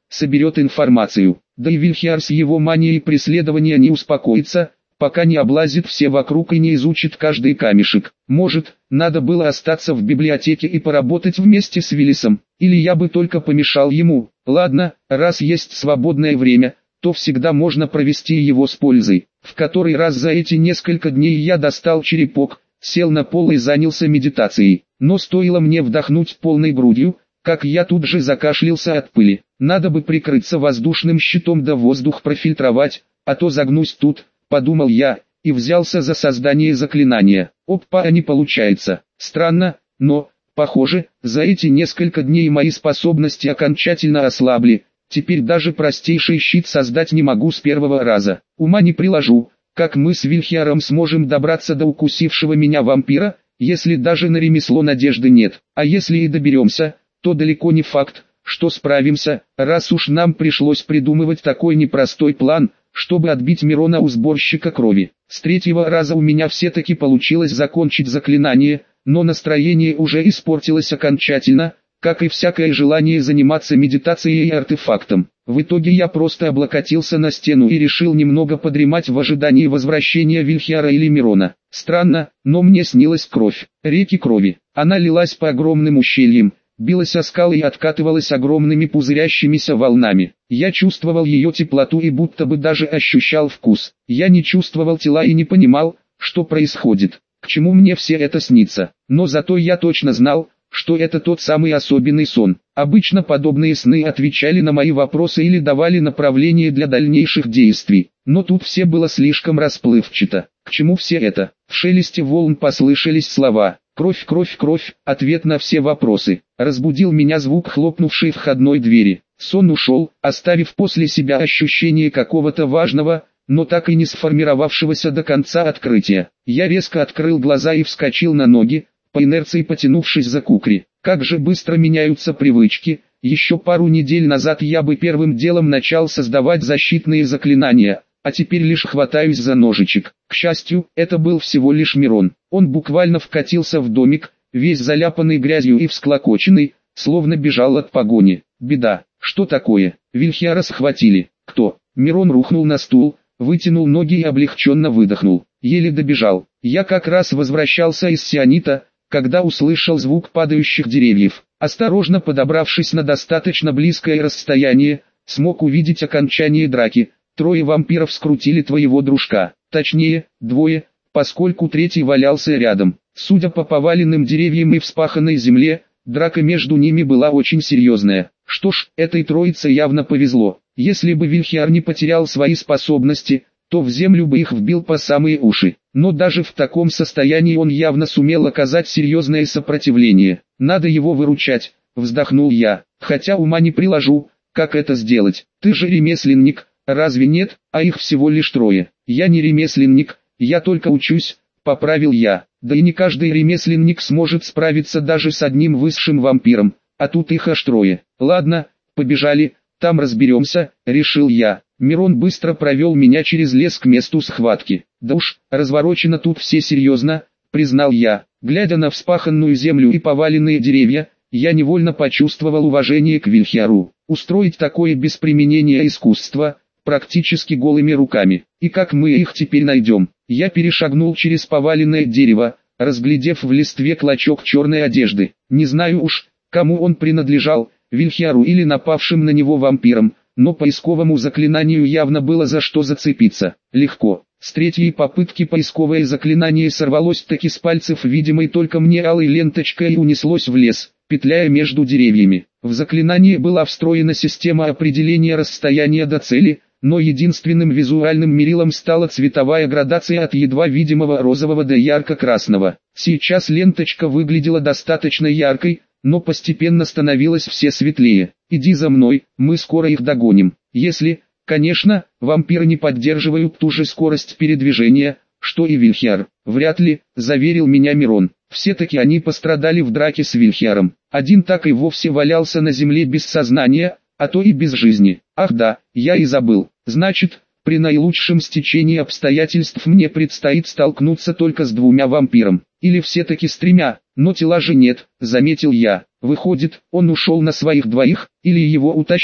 соберет информацию. Да и Вильхиар с его манией преследования не успокоится, пока не облазит все вокруг и не изучит каждый камешек. Может, надо было остаться в библиотеке и поработать вместе с Виллисом, или я бы только помешал ему. Ладно, раз есть свободное время, то всегда можно провести его с пользой. В который раз за эти несколько дней я достал черепок, сел на пол и занялся медитацией. Но стоило мне вдохнуть полной грудью, как я тут же закашлялся от пыли. Надо бы прикрыться воздушным щитом да воздух профильтровать, а то загнусь тут, подумал я, и взялся за создание заклинания. Опа, а не получается. Странно, но, похоже, за эти несколько дней мои способности окончательно ослабли. Теперь даже простейший щит создать не могу с первого раза. Ума не приложу, как мы с Вильхиаром сможем добраться до укусившего меня вампира, если даже на ремесло надежды нет. А если и доберемся, то далеко не факт, что справимся, раз уж нам пришлось придумывать такой непростой план, чтобы отбить Мирона у сборщика крови. С третьего раза у меня все-таки получилось закончить заклинание, но настроение уже испортилось окончательно, как и всякое желание заниматься медитацией и артефактом. В итоге я просто облокотился на стену и решил немного подремать в ожидании возвращения Вильхиара или Мирона. Странно, но мне снилась кровь, реки крови. Она лилась по огромным ущельям, билась о скалы и откатывалась огромными пузырящимися волнами. Я чувствовал ее теплоту и будто бы даже ощущал вкус. Я не чувствовал тела и не понимал, что происходит, к чему мне все это снится. Но зато я точно знал, что это тот самый особенный сон. Обычно подобные сны отвечали на мои вопросы или давали направление для дальнейших действий. Но тут все было слишком расплывчато. К чему все это? В шелесте волн послышались слова. «Кровь, кровь, кровь», ответ на все вопросы. Разбудил меня звук хлопнувшей входной двери. Сон ушел, оставив после себя ощущение какого-то важного, но так и не сформировавшегося до конца открытия. Я резко открыл глаза и вскочил на ноги, по инерции потянувшись за кукри. Как же быстро меняются привычки. Еще пару недель назад я бы первым делом начал создавать защитные заклинания, а теперь лишь хватаюсь за ножичек. К счастью, это был всего лишь Мирон. Он буквально вкатился в домик, весь заляпанный грязью и всклокоченный, словно бежал от погони. Беда. Что такое? Вильхиара схватили. Кто? Мирон рухнул на стул, вытянул ноги и облегченно выдохнул. Еле добежал. Я как раз возвращался из Сионита, когда услышал звук падающих деревьев. Осторожно подобравшись на достаточно близкое расстояние, смог увидеть окончание драки. Трое вампиров скрутили твоего дружка. Точнее, двое, поскольку третий валялся рядом. Судя по поваленным деревьям и вспаханной земле, драка между ними была очень серьезная. Что ж, этой троице явно повезло. Если бы Вильхиар не потерял свои способности, то в землю бы их вбил по самые уши. Но даже в таком состоянии он явно сумел оказать серьезное сопротивление. Надо его выручать, вздохнул я. Хотя ума не приложу, как это сделать. Ты же ремесленник, разве нет? А их всего лишь трое. Я не ремесленник, я только учусь, поправил я. Да и не каждый ремесленник сможет справиться даже с одним высшим вампиром, а тут их аж трое. Ладно, побежали, там разберемся, решил я. Мирон быстро провел меня через лес к месту схватки. Да уж, разворочено тут все серьезно, признал я. Глядя на вспаханную землю и поваленные деревья, я невольно почувствовал уважение к Вильхиару. Устроить такое без применения искусства, практически голыми руками. И как мы их теперь найдем? Я перешагнул через поваленное дерево, разглядев в листве клочок черной одежды. Не знаю уж, кому он принадлежал, Вильхиару или напавшим на него вампирам, но поисковому заклинанию явно было за что зацепиться. Легко. С третьей попытки поисковое заклинание сорвалось таки с пальцев видимой только мне алой ленточкой и унеслось в лес, петляя между деревьями. В заклинание была встроена система определения расстояния до цели, но единственным визуальным мерилом стала цветовая градация от едва видимого розового до ярко-красного. Сейчас ленточка выглядела достаточно яркой, но постепенно становилось все светлее. «Иди за мной, мы скоро их догоним». Если, конечно, вампиры не поддерживают ту же скорость передвижения, что и Вильхиар. «Вряд ли», — заверил меня Мирон. «Все-таки они пострадали в драке с Вильхиаром. Один так и вовсе валялся на земле без сознания, а то и без жизни. Ах да, я и забыл. Значит, при наилучшем стечении обстоятельств мне предстоит столкнуться только с двумя вампиром. Или все-таки с тремя, но тела же нет», — заметил я. «Выходит, он ушел на своих двоих, или его утащили?»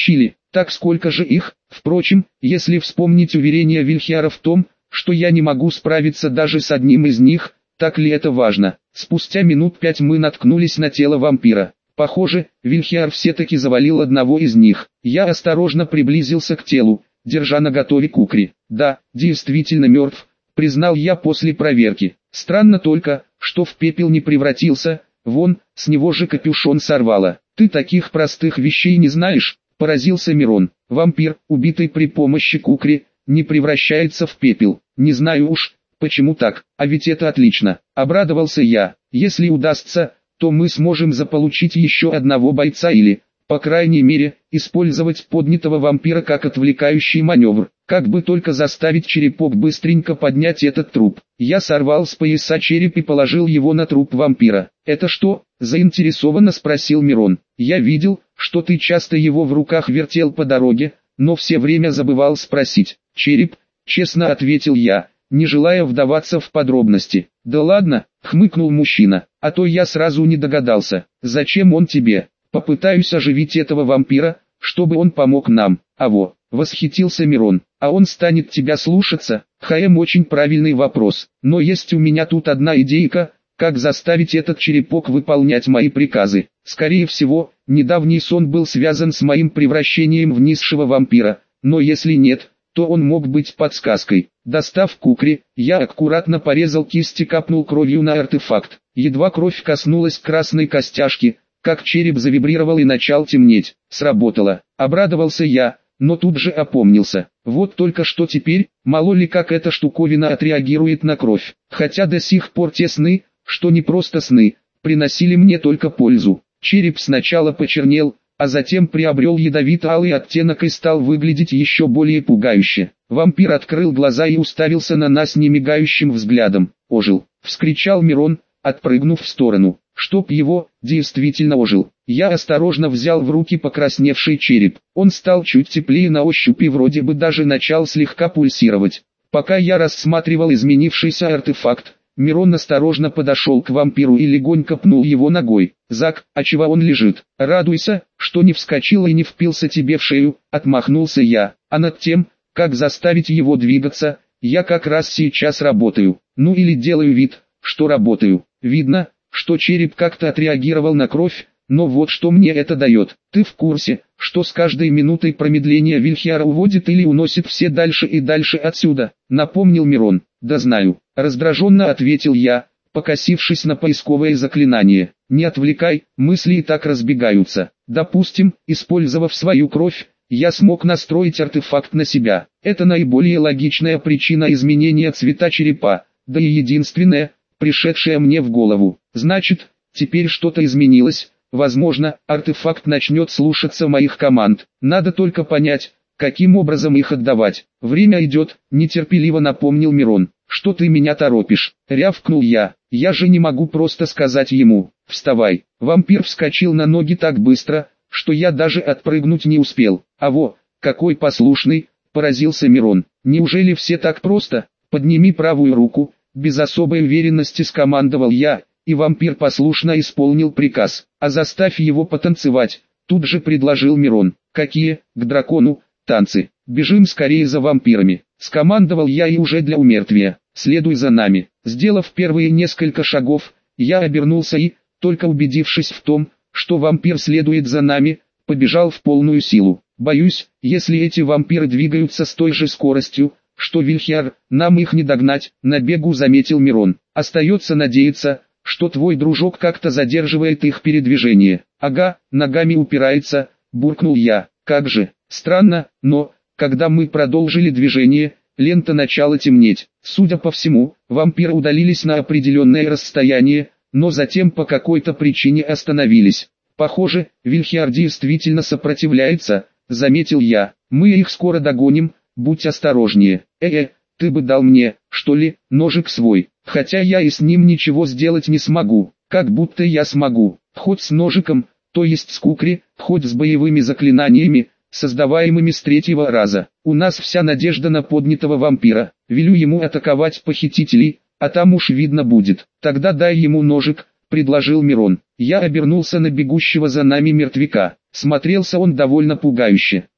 Так сколько же их? Впрочем, если вспомнить уверение Вильхиара в том, что я не могу справиться даже с одним из них, так ли это важно? Спустя минут пять мы наткнулись на тело вампира. Похоже, Вильхиар все-таки завалил одного из них. Я осторожно приблизился к телу, держа наготове кукри. Да, действительно мертв, признал я после проверки. Странно только, что в пепел не превратился, вон, с него же капюшон сорвало. Ты таких простых вещей не знаешь? Поразился Мирон. Вампир, убитый при помощи кукри, не превращается в пепел. Не знаю уж, почему так, а ведь это отлично. Обрадовался я. Если удастся, то мы сможем заполучить еще одного бойца или, по крайней мере, использовать поднятого вампира как отвлекающий маневр. Как бы только заставить черепок быстренько поднять этот труп. Я сорвал с пояса череп и положил его на труп вампира. «Это что?» – заинтересованно спросил Мирон. «Я видел, что ты часто его в руках вертел по дороге, но все время забывал спросить. Череп?» – честно ответил я, не желая вдаваться в подробности. «Да ладно», – хмыкнул мужчина, – «а то я сразу не догадался. Зачем он тебе? Попытаюсь оживить этого вампира, чтобы он помог нам». «А во», – восхитился Мирон, – «а он станет тебя слушаться?» «Хаем, очень правильный вопрос, но есть у меня тут одна идейка, как заставить этот черепок выполнять мои приказы. Скорее всего, недавний сон был связан с моим превращением в низшего вампира, но если нет, то он мог быть подсказкой». Достав кукри, я аккуратно порезал кисть и капнул кровью на артефакт. Едва кровь коснулась красной костяшки, как череп завибрировал и начал темнеть. Сработало. Обрадовался я, но тут же опомнился. Вот только что теперь, мало ли как эта штуковина отреагирует на кровь. Хотя до сих пор те сны, что не просто сны, приносили мне только пользу. Череп сначала почернел, а затем приобрел ядовито-алый оттенок и стал выглядеть еще более пугающе. Вампир открыл глаза и уставился на нас немигающим взглядом. «Ожил!» — вскричал Мирон, отпрыгнув в сторону. Чтоб его, действительно ожил. Я осторожно взял в руки покрасневший череп. Он стал чуть теплее на ощупь и вроде бы даже начал слегка пульсировать. Пока я рассматривал изменившийся артефакт, Мирон осторожно подошел к вампиру и легонько пнул его ногой. «Зак, а чего он лежит? Радуйся, что не вскочил и не впился тебе в шею», — отмахнулся я. «А над тем, как заставить его двигаться, я как раз сейчас работаю. Ну или делаю вид, что работаю. Видно, что череп как-то отреагировал на кровь, но вот что мне это дает. Ты в курсе, что с каждой минутой промедления Вильхиара уводит или уносит все дальше и дальше отсюда?» — напомнил Мирон. «Да знаю», — раздраженно ответил я, покосившись на поисковое заклинание. «Не отвлекай, мысли и так разбегаются. Допустим, использовав свою кровь, я смог настроить артефакт на себя. Это наиболее логичная причина изменения цвета черепа, да и единственная, пришедшая мне в голову. Значит, теперь что-то изменилось, возможно, артефакт начнет слушаться моих команд. Надо только понять, каким образом их отдавать. Время идет», — нетерпеливо напомнил Мирон. «Что ты меня торопишь?» — рявкнул я. «Я же не могу просто сказать ему: вставай». Вампир вскочил на ноги так быстро, что я даже отпрыгнуть не успел. «А во, какой послушный!» — поразился Мирон. «Неужели все так просто? Подними правую руку», — без особой уверенности скомандовал я, и вампир послушно исполнил приказ. «А заставь его потанцевать», — тут же предложил Мирон. «Какие, к дракону, танцы? Бежим скорее за вампирами», — скомандовал я, и уже для умертвия. «Следуй за нами». Сделав первые несколько шагов, я обернулся и, только убедившись в том, что вампир следует за нами, побежал в полную силу. Боюсь, если эти вампиры двигаются с той же скоростью, что Вильхиар, нам их не догнать, на бегу заметил Мирон. «Остается надеяться, что твой дружок как-то задерживает их передвижение». «Ага, ногами упирается», — буркнул я. «Как же, странно, но, когда мы продолжили движение, лента начала темнеть. Судя по всему, вампиры удалились на определенное расстояние, но затем по какой-то причине остановились. Похоже, Вильхиар действительно сопротивляется», — заметил я. «Мы их скоро догоним, будь осторожнее». «Э-э, ты бы дал мне, что ли, ножик свой, хотя я и с ним ничего сделать не смогу». «Как будто я смогу, хоть с ножиком, то есть с кукри, хоть с боевыми заклинаниями, создаваемыми с третьего раза. У нас вся надежда на поднятого вампира. Велю ему атаковать похитителей, а там уж видно будет». «Тогда дай ему ножик», — предложил Мирон. Я обернулся на бегущего за нами мертвяка. Смотрелся он довольно пугающе.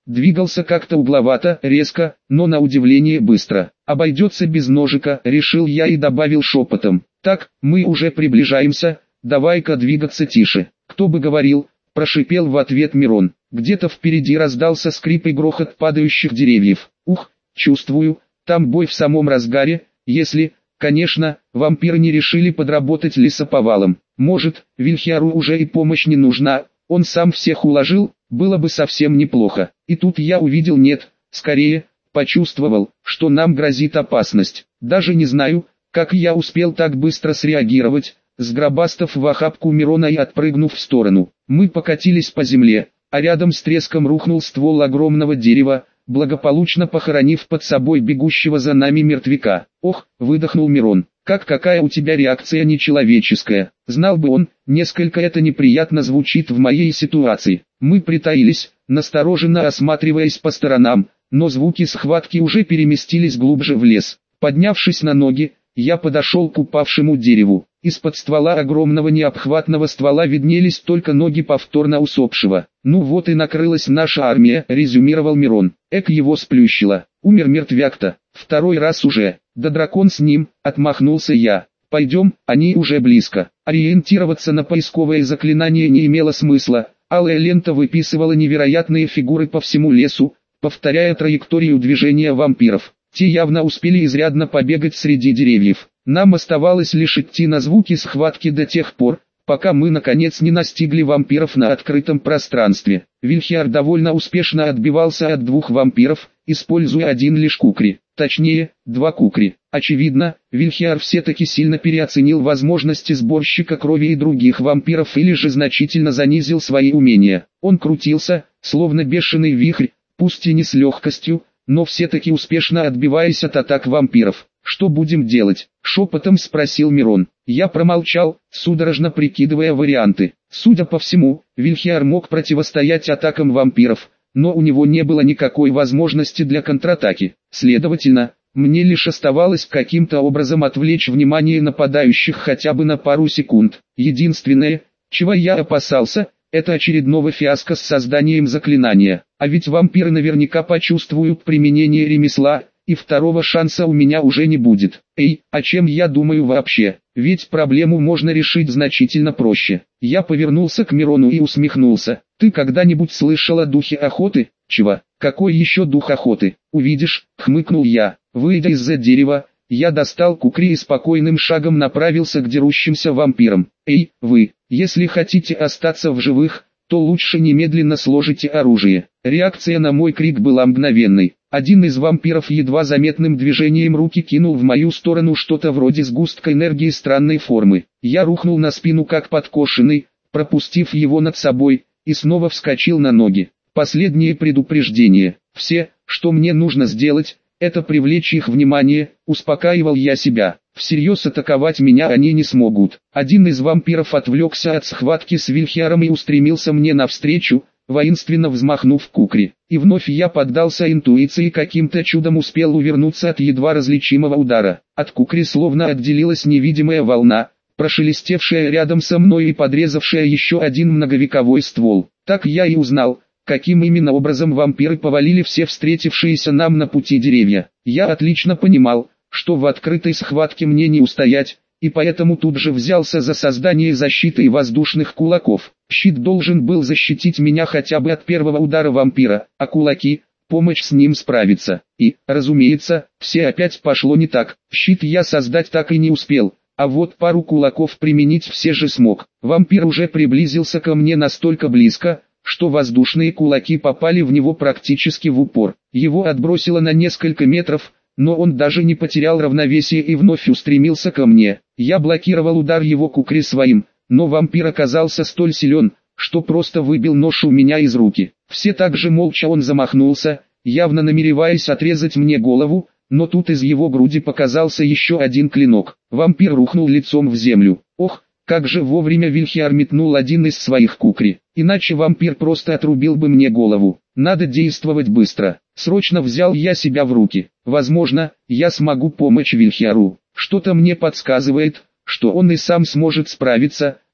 Двигался как-то угловато, резко, но на удивление быстро. «Обойдется без ножика», решил я и добавил шепотом. «Так, мы уже приближаемся, давай-ка двигаться тише». «Кто бы говорил», прошипел в ответ Мирон. Где-то впереди раздался скрип и грохот падающих деревьев. «Ух, чувствую, там бой в самом разгаре, если, конечно, вампиры не решили подработать лесоповалом. Может, Вильхиару уже и помощь не нужна, он сам всех уложил, было бы совсем неплохо». И тут я увидел нет, скорее, почувствовал, что нам грозит опасность. Даже не знаю, как я успел так быстро среагировать, сгробастав в охапку Мирона и отпрыгнув в сторону. Мы покатились по земле, а рядом с треском рухнул ствол огромного дерева, благополучно похоронив под собой бегущего за нами мертвяка. «Ох», выдохнул Мирон, «как какая у тебя реакция нечеловеческая». Знал бы он, несколько это неприятно звучит в моей ситуации. Мы притаились, настороженно осматриваясь по сторонам, но звуки схватки уже переместились глубже в лес. Поднявшись на ноги, я подошел к упавшему дереву. Из-под ствола огромного необхватного ствола виднелись только ноги повторно усопшего. «Ну вот и накрылась наша армия», — резюмировал Мирон. «Эк его сплющило. Умер мертвяк-то. Второй раз уже. Да дракон с ним», — отмахнулся я. «Пойдем, они уже близко». Ориентироваться на поисковое заклинание не имело смысла. Алая лента выписывала невероятные фигуры по всему лесу, повторяя траекторию движения вампиров. Те явно успели изрядно побегать среди деревьев. Нам оставалось лишь идти на звуки схватки до тех пор, пока мы наконец не настигли вампиров на открытом пространстве. Вильхиар довольно успешно отбивался от двух вампиров, используя один лишь кукри. Точнее, два кукри. Очевидно, Вильхиар все-таки сильно переоценил возможности сборщика крови и других вампиров или же значительно занизил свои умения. Он крутился, словно бешеный вихрь, пусть и не с легкостью, но все-таки успешно отбиваясь от атак вампиров. «Что будем делать?» — шепотом спросил Мирон. Я промолчал, судорожно прикидывая варианты. Судя по всему, Вильхиар мог противостоять атакам вампиров, но у него не было никакой возможности для контратаки. Следовательно, мне лишь оставалось каким-то образом отвлечь внимание нападающих хотя бы на пару секунд. Единственное, чего я опасался, это очередного фиаско с созданием заклинания. А ведь вампиры наверняка почувствуют применение ремесла, и второго шанса у меня уже не будет. Эй, о чем я думаю вообще? Ведь проблему можно решить значительно проще. Я повернулся к Мирону и усмехнулся. Ты когда-нибудь слышал о духе охоты? Чего? Какой еще дух охоты? Увидишь, хмыкнул я. Выйдя из-за дерева, я достал кукри и спокойным шагом направился к дерущимся вампирам. Эй, вы, если хотите остаться в живых, то лучше немедленно сложите оружие. Реакция на мой крик была мгновенной. Один из вампиров едва заметным движением руки кинул в мою сторону что-то вроде сгустка энергии странной формы. Я рухнул на спину как подкошенный, пропустив его над собой, и снова вскочил на ноги. Последнее предупреждение. Все, что мне нужно сделать, это привлечь их внимание, успокаивал я себя. Всерьез атаковать меня они не смогут. Один из вампиров отвлекся от схватки с Вильхиаром и устремился мне навстречу, воинственно взмахнув кукри. И вновь я поддался интуиции и каким-то чудом успел увернуться от едва различимого удара. От кукри словно отделилась невидимая волна, прошелестевшая рядом со мной и подрезавшая еще один многовековой ствол. Так я и узнал, каким именно образом вампиры повалили все встретившиеся нам на пути деревья. Я отлично понимал, что в открытой схватке мне не устоять, и поэтому тут же взялся за создание защиты и воздушных кулаков. Щит должен был защитить меня хотя бы от первого удара вампира, а кулаки — помочь с ним справиться. И, разумеется, все опять пошло не так. Щит я создать так и не успел, а вот пару кулаков применить все же смог. Вампир уже приблизился ко мне настолько близко, что воздушные кулаки попали в него практически в упор. Его отбросило на несколько метров, но он даже не потерял равновесие и вновь устремился ко мне. Я блокировал удар его кукри своим, но вампир оказался столь силен, что просто выбил нож у меня из руки. Все так же молча он замахнулся, явно намереваясь отрезать мне голову, но тут из его груди показался еще один клинок. Вампир рухнул лицом в землю. Ох, как же вовремя Вильхиар метнул один из своих кукри, иначе вампир просто отрубил бы мне голову. Надо действовать быстро. Срочно взял я себя в руки. Возможно, я смогу помочь Вильхиару. Что-то мне подсказывает, что он и сам сможет справиться,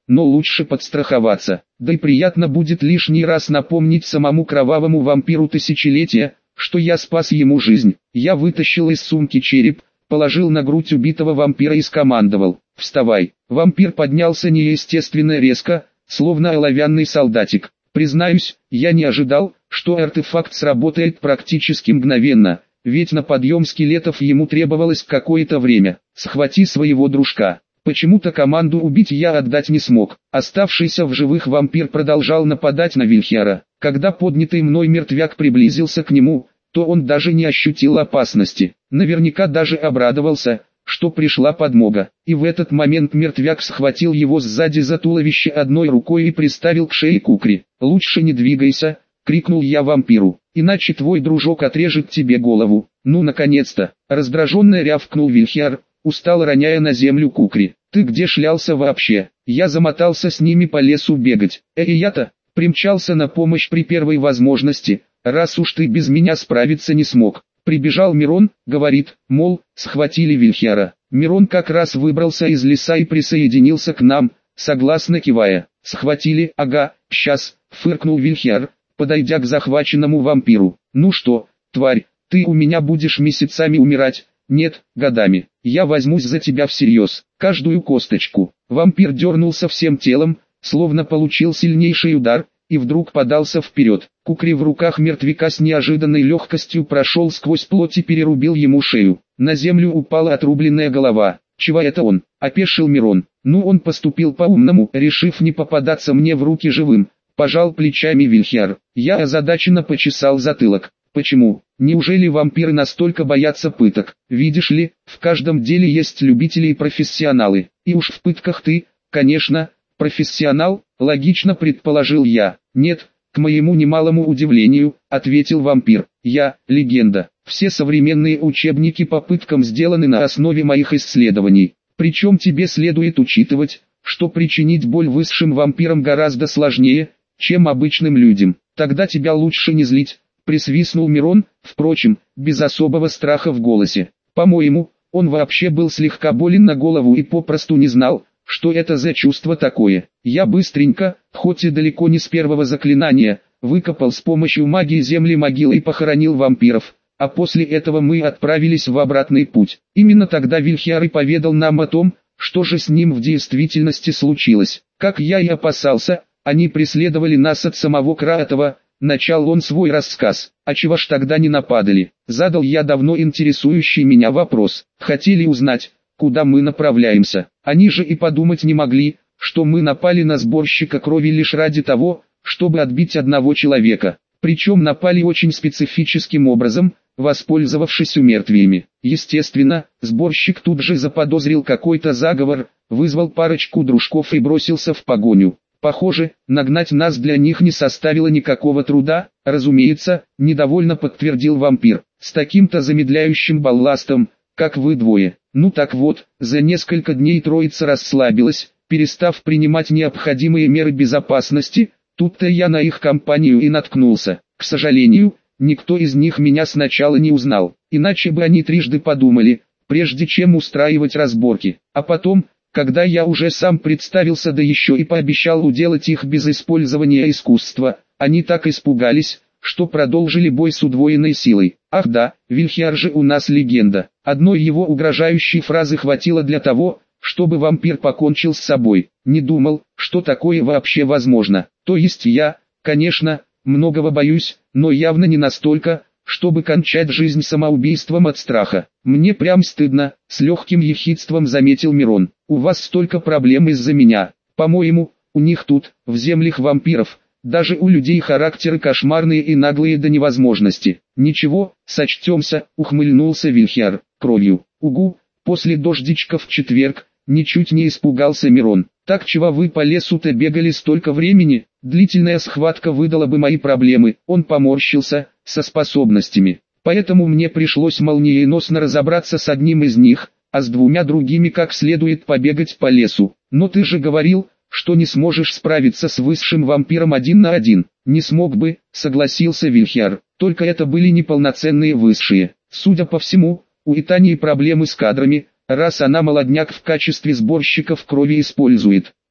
но лучше подстраховаться. Да и приятно будет лишний раз напомнить самому кровавому вампиру тысячелетия, что я спас ему жизнь. Я вытащил из сумки череп, положил на грудь убитого вампира и скомандовал: «Вставай!». Вампир поднялся неестественно резко, словно оловянный солдатик. Признаюсь, я не ожидал, что артефакт сработает практически мгновенно, ведь на подъем скелетов ему требовалось какое-то время. «Схвати своего дружка». Почему-то команду убить я отдать не смог. Оставшийся в живых вампир продолжал нападать на Вильхиара. Когда поднятый мной мертвяк приблизился к нему, то он даже не ощутил опасности. Наверняка даже обрадовался, что пришла подмога. И в этот момент мертвяк схватил его сзади за туловище одной рукой и приставил к шее кукри. «Лучше не двигайся», — крикнул я вампиру, — «иначе твой дружок отрежет тебе голову». «Ну наконец-то!» — раздраженно рявкнул Вильхиар, устало роняя на землю кукри. «Ты где шлялся вообще?» Я замотался с ними по лесу бегать. «Э, и я-то примчался на помощь при первой возможности, раз уж ты без меня справиться не смог». Прибежал Мирон, говорит, мол, схватили Вильхиара. Мирон как раз выбрался из леса и присоединился к нам, согласно кивая. «Схватили, ага, сейчас», — фыркнул Вильхиар, подойдя к захваченному вампиру. «Ну что, тварь, ты у меня будешь месяцами умирать?» «Нет, годами. Я возьмусь за тебя всерьез, каждую косточку». Вампир дернулся всем телом, словно получил сильнейший удар, и вдруг подался вперед. Кукри в руках мертвяка с неожиданной легкостью прошел сквозь плоть и перерубил ему шею. На землю упала отрубленная голова. «Чего это он?» – опешил Мирон. «Ну он поступил по-умному, решив не попадаться мне в руки живым», – пожал плечами Вильхиар. Я озадаченно почесал затылок. «Почему? Неужели вампиры настолько боятся пыток? Видишь ли, в каждом деле есть любители и профессионалы. И уж в пытках ты, конечно, профессионал», — логично предположил я. «Нет, к моему немалому удивлению», — ответил вампир. «Я — легенда. Все современные учебники по пыткам сделаны на основе моих исследований. Причем тебе следует учитывать, что причинить боль высшим вампирам гораздо сложнее, чем обычным людям. Тогда тебя лучше не злить», — присвистнул Мирон, впрочем, без особого страха в голосе. По-моему, он вообще был слегка болен на голову и попросту не знал, что это за чувство такое. Я быстренько, хоть и далеко не с первого заклинания, выкопал с помощью магии земли могилы и похоронил вампиров, а после этого мы отправились в обратный путь. Именно тогда Вильхиар и поведал нам о том, что же с ним в действительности случилось. Как я и опасался, они преследовали нас от самого Краатова. Начал он свой рассказ. «А чего ж тогда не нападали?» Задал я давно интересующий меня вопрос. «Хотели узнать, куда мы направляемся. Они же и подумать не могли, что мы напали на сборщика крови лишь ради того, чтобы отбить одного человека. Причем напали очень специфическим образом, воспользовавшись умертвиями. Естественно, сборщик тут же заподозрил какой-то заговор, вызвал парочку дружков и бросился в погоню. Похоже, нагнать нас для них не составило никакого труда, разумеется», — недовольно подтвердил вампир. «С таким-то замедляющим балластом, как вы двое». Ну так вот, за несколько дней троица расслабилась, перестав принимать необходимые меры безопасности. Тут-то я на их компанию и наткнулся. К сожалению, никто из них меня сначала не узнал, иначе бы они трижды подумали, прежде чем устраивать разборки. А потом, когда я уже сам представился, да еще и пообещал уделать их без использования искусства, они так испугались, что продолжили бой с удвоенной силой. Ах да, Вильхиар же у нас легенда. Одной его угрожающей фразы хватило для того, чтобы вампир покончил с собой. Не думал, что такое вообще возможно. То есть я, конечно, многого боюсь, но явно не настолько, чтобы кончать жизнь самоубийством от страха. Мне прям стыдно, с легким ехидством заметил Мирон. У вас столько проблем из-за меня. По-моему, у них тут, в землях вампиров, даже у людей характеры кошмарные и наглые до невозможности. «Ничего, сочтемся», — ухмыльнулся Вильхиар. «Кровью. Угу, после дождичка в четверг», — ничуть не испугался Мирон. «Так чего вы по лесу-то бегали столько времени? Длительная схватка выдала бы мои проблемы». Он поморщился, со способностями. «Поэтому мне пришлось молниеносно разобраться с одним из них, а с двумя другими как следует побегать по лесу. Но ты же говорил, что не сможешь справиться с высшим вампиром один на один». «Не смог бы», — согласился Вильхиар, — «только это были неполноценные высшие. Судя по всему, у Итании проблемы с кадрами, раз она молодняк в качестве сборщиков крови использует.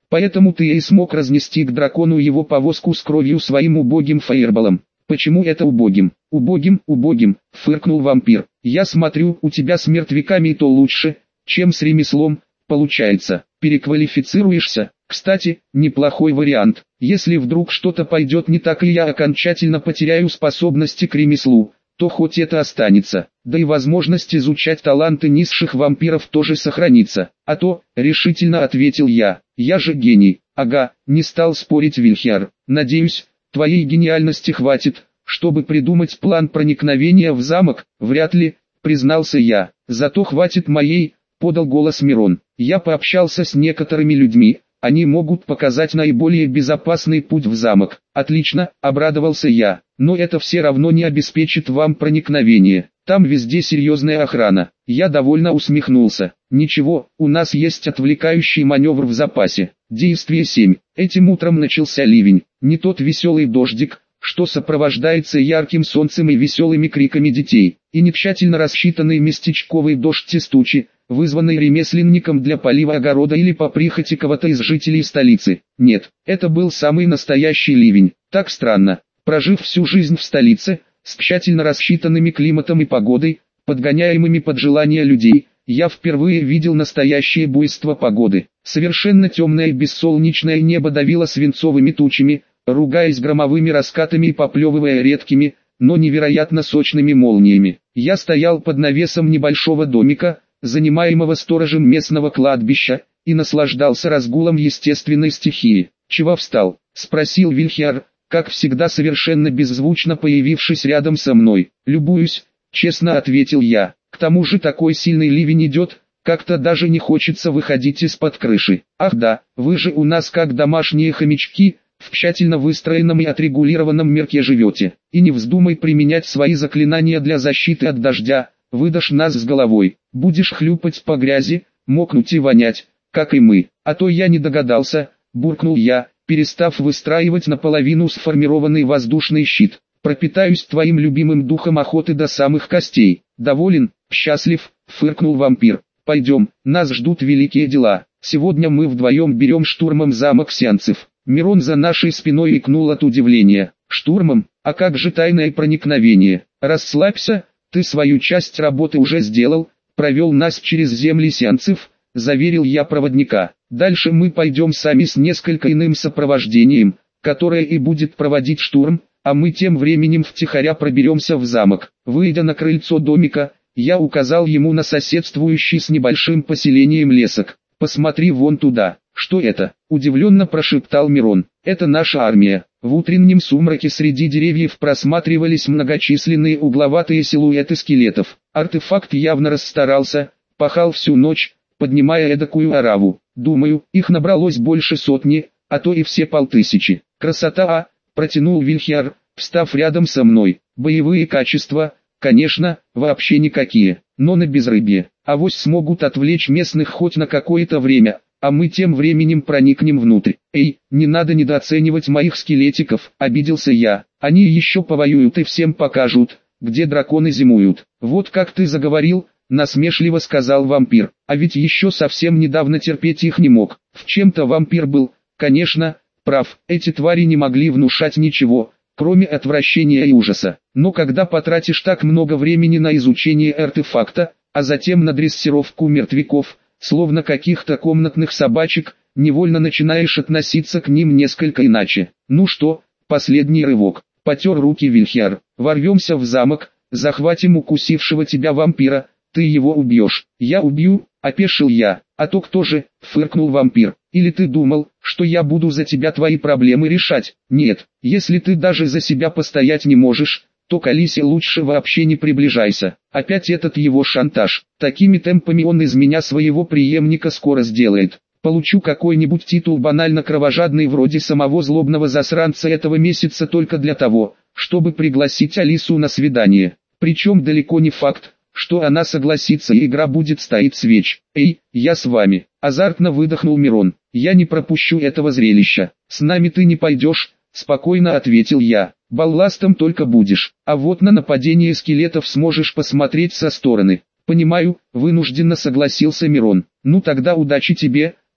Поэтому ты и смог разнести к дракону его повозку с кровью своим убогим фаерболом. Почему это убогим? Убогим, убогим, фыркнул вампир. Я смотрю, у тебя с мертвяками то лучше, чем с ремеслом, получается. Переквалифицируешься? Кстати, неплохой вариант. Если вдруг что-то пойдет не так и я окончательно потеряю способности к ремеслу, то хоть это останется, да и возможность изучать таланты низших вампиров тоже сохранится. А то, решительно ответил я, я же гений. Ага, не стал спорить Вильхиар. Надеюсь, твоей гениальности хватит, чтобы придумать план проникновения в замок. Вряд ли, признался я. Зато хватит моей, подал голос Мирон. Я пообщался с некоторыми людьми. Они могут показать наиболее безопасный путь в замок. Отлично, обрадовался я. Но это все равно не обеспечит вам проникновение. Там везде серьезная охрана. Я довольно усмехнулся. Ничего, у нас есть отвлекающий маневр в запасе. Действие семь. Этим утром начался ливень. Не тот веселый дождик, что сопровождается ярким солнцем и веселыми криками детей. И не тщательно рассчитанный местечковый дождь тестучий, вызванный ремесленником для полива огорода или по прихоти кого-то из жителей столицы. Нет, это был самый настоящий ливень. Так странно. Прожив всю жизнь в столице, с тщательно рассчитанными климатом и погодой, подгоняемыми под желания людей, я впервые видел настоящее буйство погоды. Совершенно темное и бессолнечное небо давило свинцовыми тучами, ругаясь громовыми раскатами и поплевывая редкими, но невероятно сочными молниями. Я стоял под навесом небольшого домика, занимаемого сторожем местного кладбища, и наслаждался разгулом естественной стихии. «Чего встал?» — спросил Вильхиар, как всегда совершенно беззвучно появившись рядом со мной. «Любуюсь», — честно ответил я. «К тому же такой сильный ливень идет, как-то даже не хочется выходить из-под крыши». «Ах да, вы же у нас как домашние хомячки, в тщательно выстроенном и отрегулированном мирке живете. И не вздумай применять свои заклинания для защиты от дождя, выдашь нас с головой. Будешь хлюпать по грязи, мокнуть и вонять, как и мы. А то я не догадался», — буркнул я, перестав выстраивать наполовину сформированный воздушный щит. «Пропитаюсь твоим любимым духом охоты до самых костей». «Доволен, счастлив», — фыркнул вампир. «Пойдем, нас ждут великие дела. Сегодня мы вдвоем берем штурмом замок Сеанцев». Мирон за нашей спиной икнул от удивления. «Штурмом? А как же тайное проникновение?» «Расслабься, ты свою часть работы уже сделал, провел нас через земли Сеанцев», — заверил я проводника. «Дальше мы пойдем сами с несколько иным сопровождением, которое и будет проводить штурм, а мы тем временем втихаря проберемся в замок». Выйдя на крыльцо домика, я указал ему на соседствующий с небольшим поселением лесок. «Посмотри вон туда». «Что это?» – удивленно прошептал Мирон. «Это наша армия». В утреннем сумраке среди деревьев просматривались многочисленные угловатые силуэты скелетов. Артефакт явно расстарался, пахал всю ночь, поднимая эдакую ораву. Думаю, их набралось больше сотни, а то и все полтысячи. «Красота, а!» – протянул Вильхиар, встав рядом со мной. «Боевые качества, конечно, вообще никакие, но на безрыбье. Авось смогут отвлечь местных хоть на какое-то время, а мы тем временем проникнем внутрь». «Эй, не надо недооценивать моих скелетиков», — обиделся я. «Они еще повоюют и всем покажут, где драконы зимуют». «Вот как ты заговорил», — насмешливо сказал вампир. «А ведь еще совсем недавно терпеть их не мог». В чем-то вампир был, конечно, прав. Эти твари не могли внушать ничего, кроме отвращения и ужаса. Но когда потратишь так много времени на изучение артефакта, а затем на дрессировку мертвяков, словно каких-то комнатных собачек, невольно начинаешь относиться к ним несколько иначе. «Ну что, последний рывок», — потер руки Вильхиар. «Ворвемся в замок, захватим укусившего тебя вампира, ты его убьешь». «Я убью», — опешил я. «А то кто же?» — фыркнул вампир. «Или ты думал, что я буду за тебя твои проблемы решать? Нет, если ты даже за себя постоять не можешь, то к Алисе лучше вообще не приближайся». Опять этот его шантаж. Такими темпами он из меня своего преемника скоро сделает. Получу какой-нибудь титул банально кровожадный вроде самого злобного засранца этого месяца только для того, чтобы пригласить Алису на свидание. Причем далеко не факт, что она согласится и игра будет стоять свеч. «Эй, я с вами», — азартно выдохнул Мирон. «Я не пропущу этого зрелища». «С нами ты не пойдешь», — спокойно ответил я. «Балластом только будешь, а вот на нападение скелетов сможешь посмотреть со стороны». «Понимаю», — вынужденно согласился Мирон. «Ну тогда удачи тебе»,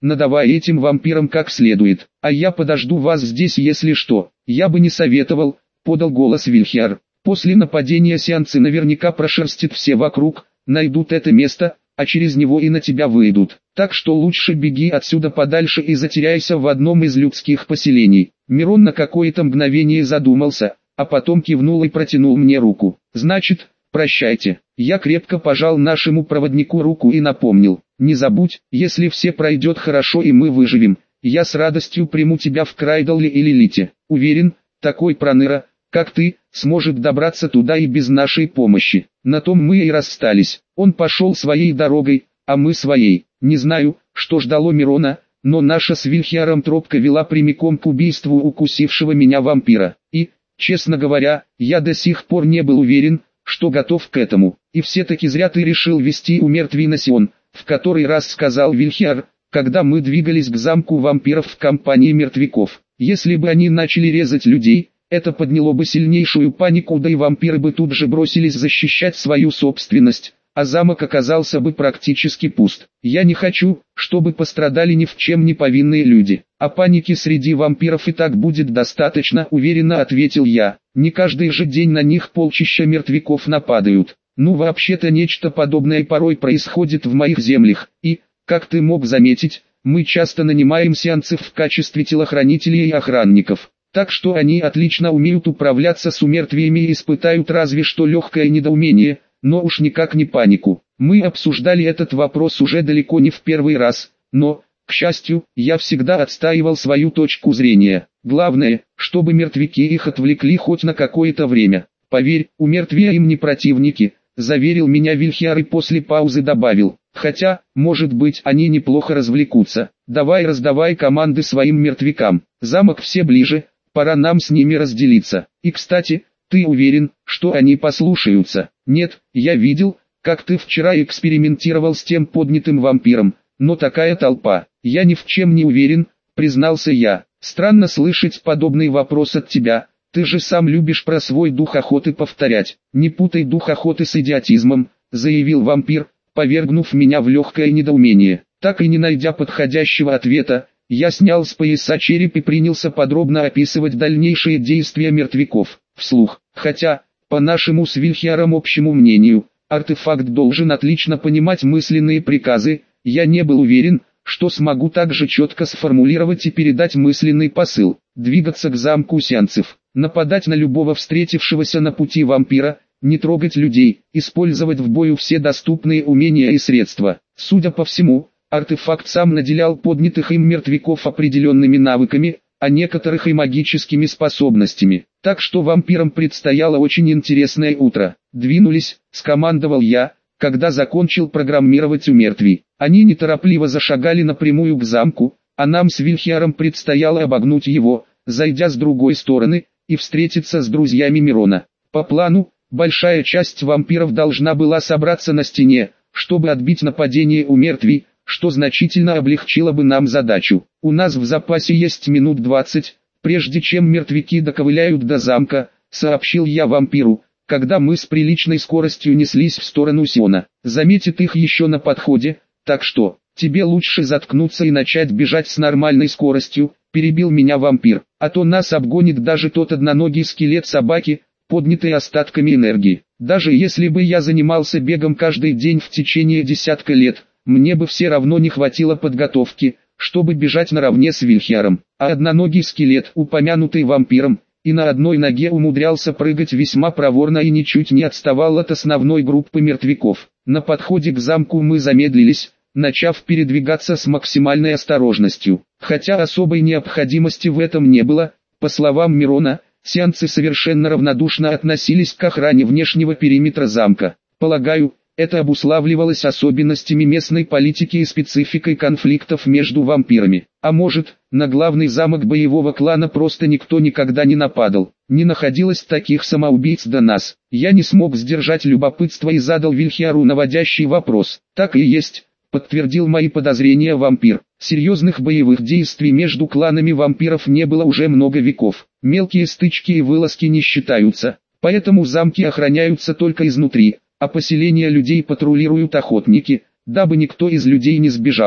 надавай этим вампирам как следует, а я подожду вас здесь если что. Я бы не советовал, подал голос Вильхиар. После нападения сеансы наверняка прошерстят все вокруг, найдут это место, а через него и на тебя выйдут. Так что лучше беги отсюда подальше и затеряйся в одном из людских поселений. Мирон на какое-то мгновение задумался, а потом кивнул и протянул мне руку. Значит, прощайте. Я крепко пожал нашему проводнику руку и напомнил: не забудь, если все пройдет хорошо и мы выживем, я с радостью приму тебя в Крайдалле или Лите. Уверен, такой проныра, как ты, сможет добраться туда и без нашей помощи. На том мы и расстались. Он пошел своей дорогой, а мы своей. Не знаю, что ждало Мирона, но наша с Вильхиаром тропка вела прямиком к убийству укусившего меня вампира. И, честно говоря, я до сих пор не был уверен, что готов к этому. И все-таки зря ты решил вести у мертвей Сион, в который раз сказал Вильхиар, когда мы двигались к замку вампиров в компании мертвяков. Если бы они начали резать людей, это подняло бы сильнейшую панику, да и вампиры бы тут же бросились защищать свою собственность, а замок оказался бы практически пуст. Я не хочу, чтобы пострадали ни в чем не повинные люди. А паники среди вампиров и так будет достаточно, уверенно ответил я. Не каждый же день на них полчища мертвяков нападают. Ну вообще-то нечто подобное порой происходит в моих землях, и, как ты мог заметить, мы часто нанимаем сеансов в качестве телохранителей и охранников. Так что они отлично умеют управляться с умертвиями и испытают разве что легкое недоумение, но уж никак не панику. Мы обсуждали этот вопрос уже далеко не в первый раз, но, к счастью, я всегда отстаивал свою точку зрения. Главное, чтобы мертвяки их отвлекли хоть на какое-то время. Поверь, умертвия им не противники, заверил меня Вильхиар и после паузы добавил. Хотя, может быть, они неплохо развлекутся. Давай раздавай команды своим мертвякам. Замок все ближе. Пора нам с ними разделиться. И кстати, ты уверен, что они послушаются? Нет, я видел, как ты вчера экспериментировал с тем поднятым вампиром, но такая толпа. Я ни в чем не уверен, признался я. Странно слышать подобный вопрос от тебя, ты же сам любишь про свой дух охоты повторять. Не путай дух охоты с идиотизмом, заявил вампир, повергнув меня в легкое недоумение. Так и не найдя подходящего ответа, я снял с пояса череп и принялся подробно описывать дальнейшие действия мертвяков, вслух. Хотя, по нашему с Вильхиаром общему мнению, артефакт должен отлично понимать мысленные приказы, я не был уверен, что смогу так же четко сформулировать и передать мысленный посыл. Двигаться к замку сеансов, нападать на любого встретившегося на пути вампира, не трогать людей, использовать в бою все доступные умения и средства. Судя по всему, артефакт сам наделял поднятых им мертвяков определенными навыками, а некоторых и магическими способностями. Так что вампирам предстояло очень интересное утро. «Двинулись», — скомандовал я, когда закончил программировать у мертвей. Они неторопливо зашагали напрямую к замку, а нам с Вильхиаром предстояло обогнуть его, зайдя с другой стороны, и встретиться с друзьями Мирона. По плану, большая часть вампиров должна была собраться на стене, чтобы отбить нападение у мертвей, что значительно облегчило бы нам задачу. У нас в запасе есть минут двадцать, прежде чем мертвяки доковыляют до замка, сообщил я вампиру, когда мы с приличной скоростью неслись в сторону Сиона. Заметит их еще на подходе, так что, тебе лучше заткнуться и начать бежать с нормальной скоростью, перебил меня вампир, а то нас обгонит даже тот одноногий скелет собаки, поднятый остатками энергии. Даже если бы я занимался бегом каждый день в течение десятка лет, мне бы все равно не хватило подготовки, чтобы бежать наравне с Вильхиаром. А одноногий скелет, упомянутый вампиром, и на одной ноге умудрялся прыгать весьма проворно и ничуть не отставал от основной группы мертвяков. На подходе к замку мы замедлились, начав передвигаться с максимальной осторожностью. Хотя особой необходимости в этом не было, по словам Мирона, сеансы совершенно равнодушно относились к охране внешнего периметра замка. Полагаю, это обуславливалось особенностями местной политики и спецификой конфликтов между вампирами. А может, на главный замок боевого клана просто никто никогда не нападал. Не находилось таких самоубийц до нас. Я не смог сдержать любопытство и задал Вильхиару наводящий вопрос. Так и есть, подтвердил мои подозрения вампир. Серьезных боевых действий между кланами вампиров не было уже много веков. Мелкие стычки и вылазки не считаются, поэтому замки охраняются только изнутри, а поселения людей патрулируют охотники, дабы никто из людей не сбежал.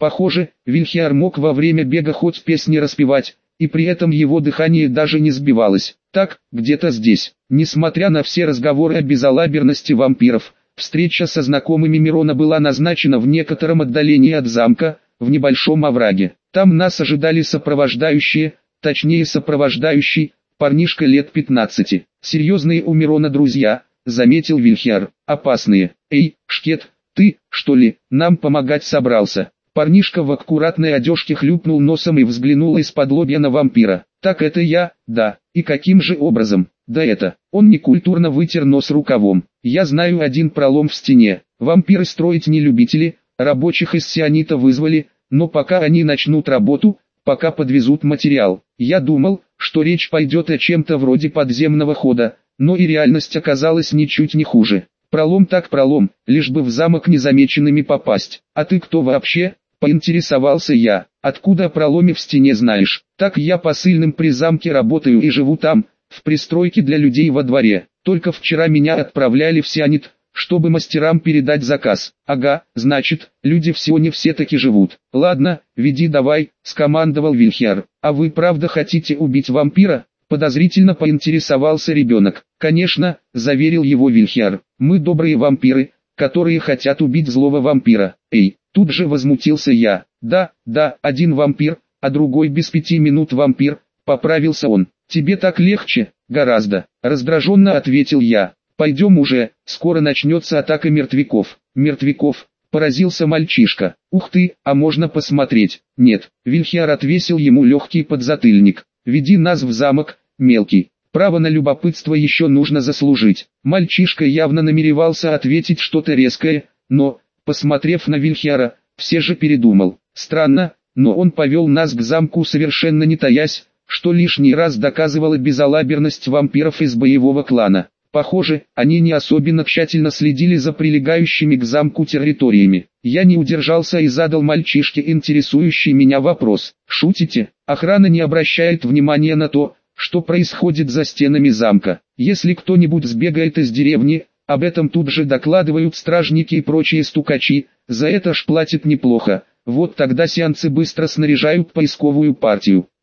Похоже, Вильхиар мог во время бега хоть песни распевать, и при этом его дыхание даже не сбивалось. Так, где-то здесь, несмотря на все разговоры о безалаберности вампиров, встреча со знакомыми Мирона была назначена в некотором отдалении от замка, в небольшом овраге. Там нас ожидали сопровождающие, точнее сопровождающий, парнишка лет пятнадцати. Серьезные у Мирона друзья, заметил Вильхиар. Опасные. Эй, Шкет, ты, что ли, нам помогать собрался? Парнишка в аккуратной одежке хлюпнул носом и взглянул из-под лобья на вампира. Так это я, да, и каким же образом? Да это, он некультурно вытер нос рукавом. Я знаю один пролом в стене. Вампиры строить не любители, рабочих из сионита вызвали, но пока они начнут работу, пока подвезут материал. Я думал, что речь пойдет о чем-то вроде подземного хода, но и реальность оказалась ничуть не хуже. Пролом так пролом, лишь бы в замок незамеченными попасть. А ты кто вообще? Поинтересовался я. Откуда о проломе в стене знаешь? Так я посыльным при замке работаю и живу там, в пристройке для людей во дворе. Только вчера меня отправляли в сионит, чтобы мастерам передать заказ. Ага, значит, люди в Сионе все таки живут. Ладно, веди давай, скомандовал Вильхиар. А вы правда хотите убить вампира? Подозрительно поинтересовался ребенок. Конечно, заверил его Вильхиар. Мы добрые вампиры, которые хотят убить злого вампира. Эй, тут же возмутился я. Да, да, один вампир, а другой без пяти минут вампир, поправился он. Тебе так легче? Гораздо, раздраженно ответил я. Пойдем уже, скоро начнется атака мертвяков. Мертвяков, поразился мальчишка. Ух ты, а можно посмотреть? Нет, Вильхиар отвесил ему легкий подзатыльник. Веди нас в замок, мелкий. Право на любопытство еще нужно заслужить. Мальчишка явно намеревался ответить что-то резкое, но, посмотрев на Вильхиара, все же передумал. Странно, но он повел нас к замку совершенно не таясь, что лишний раз доказывало безалаберность вампиров из боевого клана. Похоже, они не особенно тщательно следили за прилегающими к замку территориями. Я не удержался и задал мальчишке интересующий меня вопрос. Шутите? Охрана не обращает внимания на то, что происходит за стенами замка. Если кто-нибудь сбегает из деревни, об этом тут же докладывают стражники и прочие стукачи, за это ж платят неплохо. Вот тогда сеансы быстро снаряжают поисковую партию.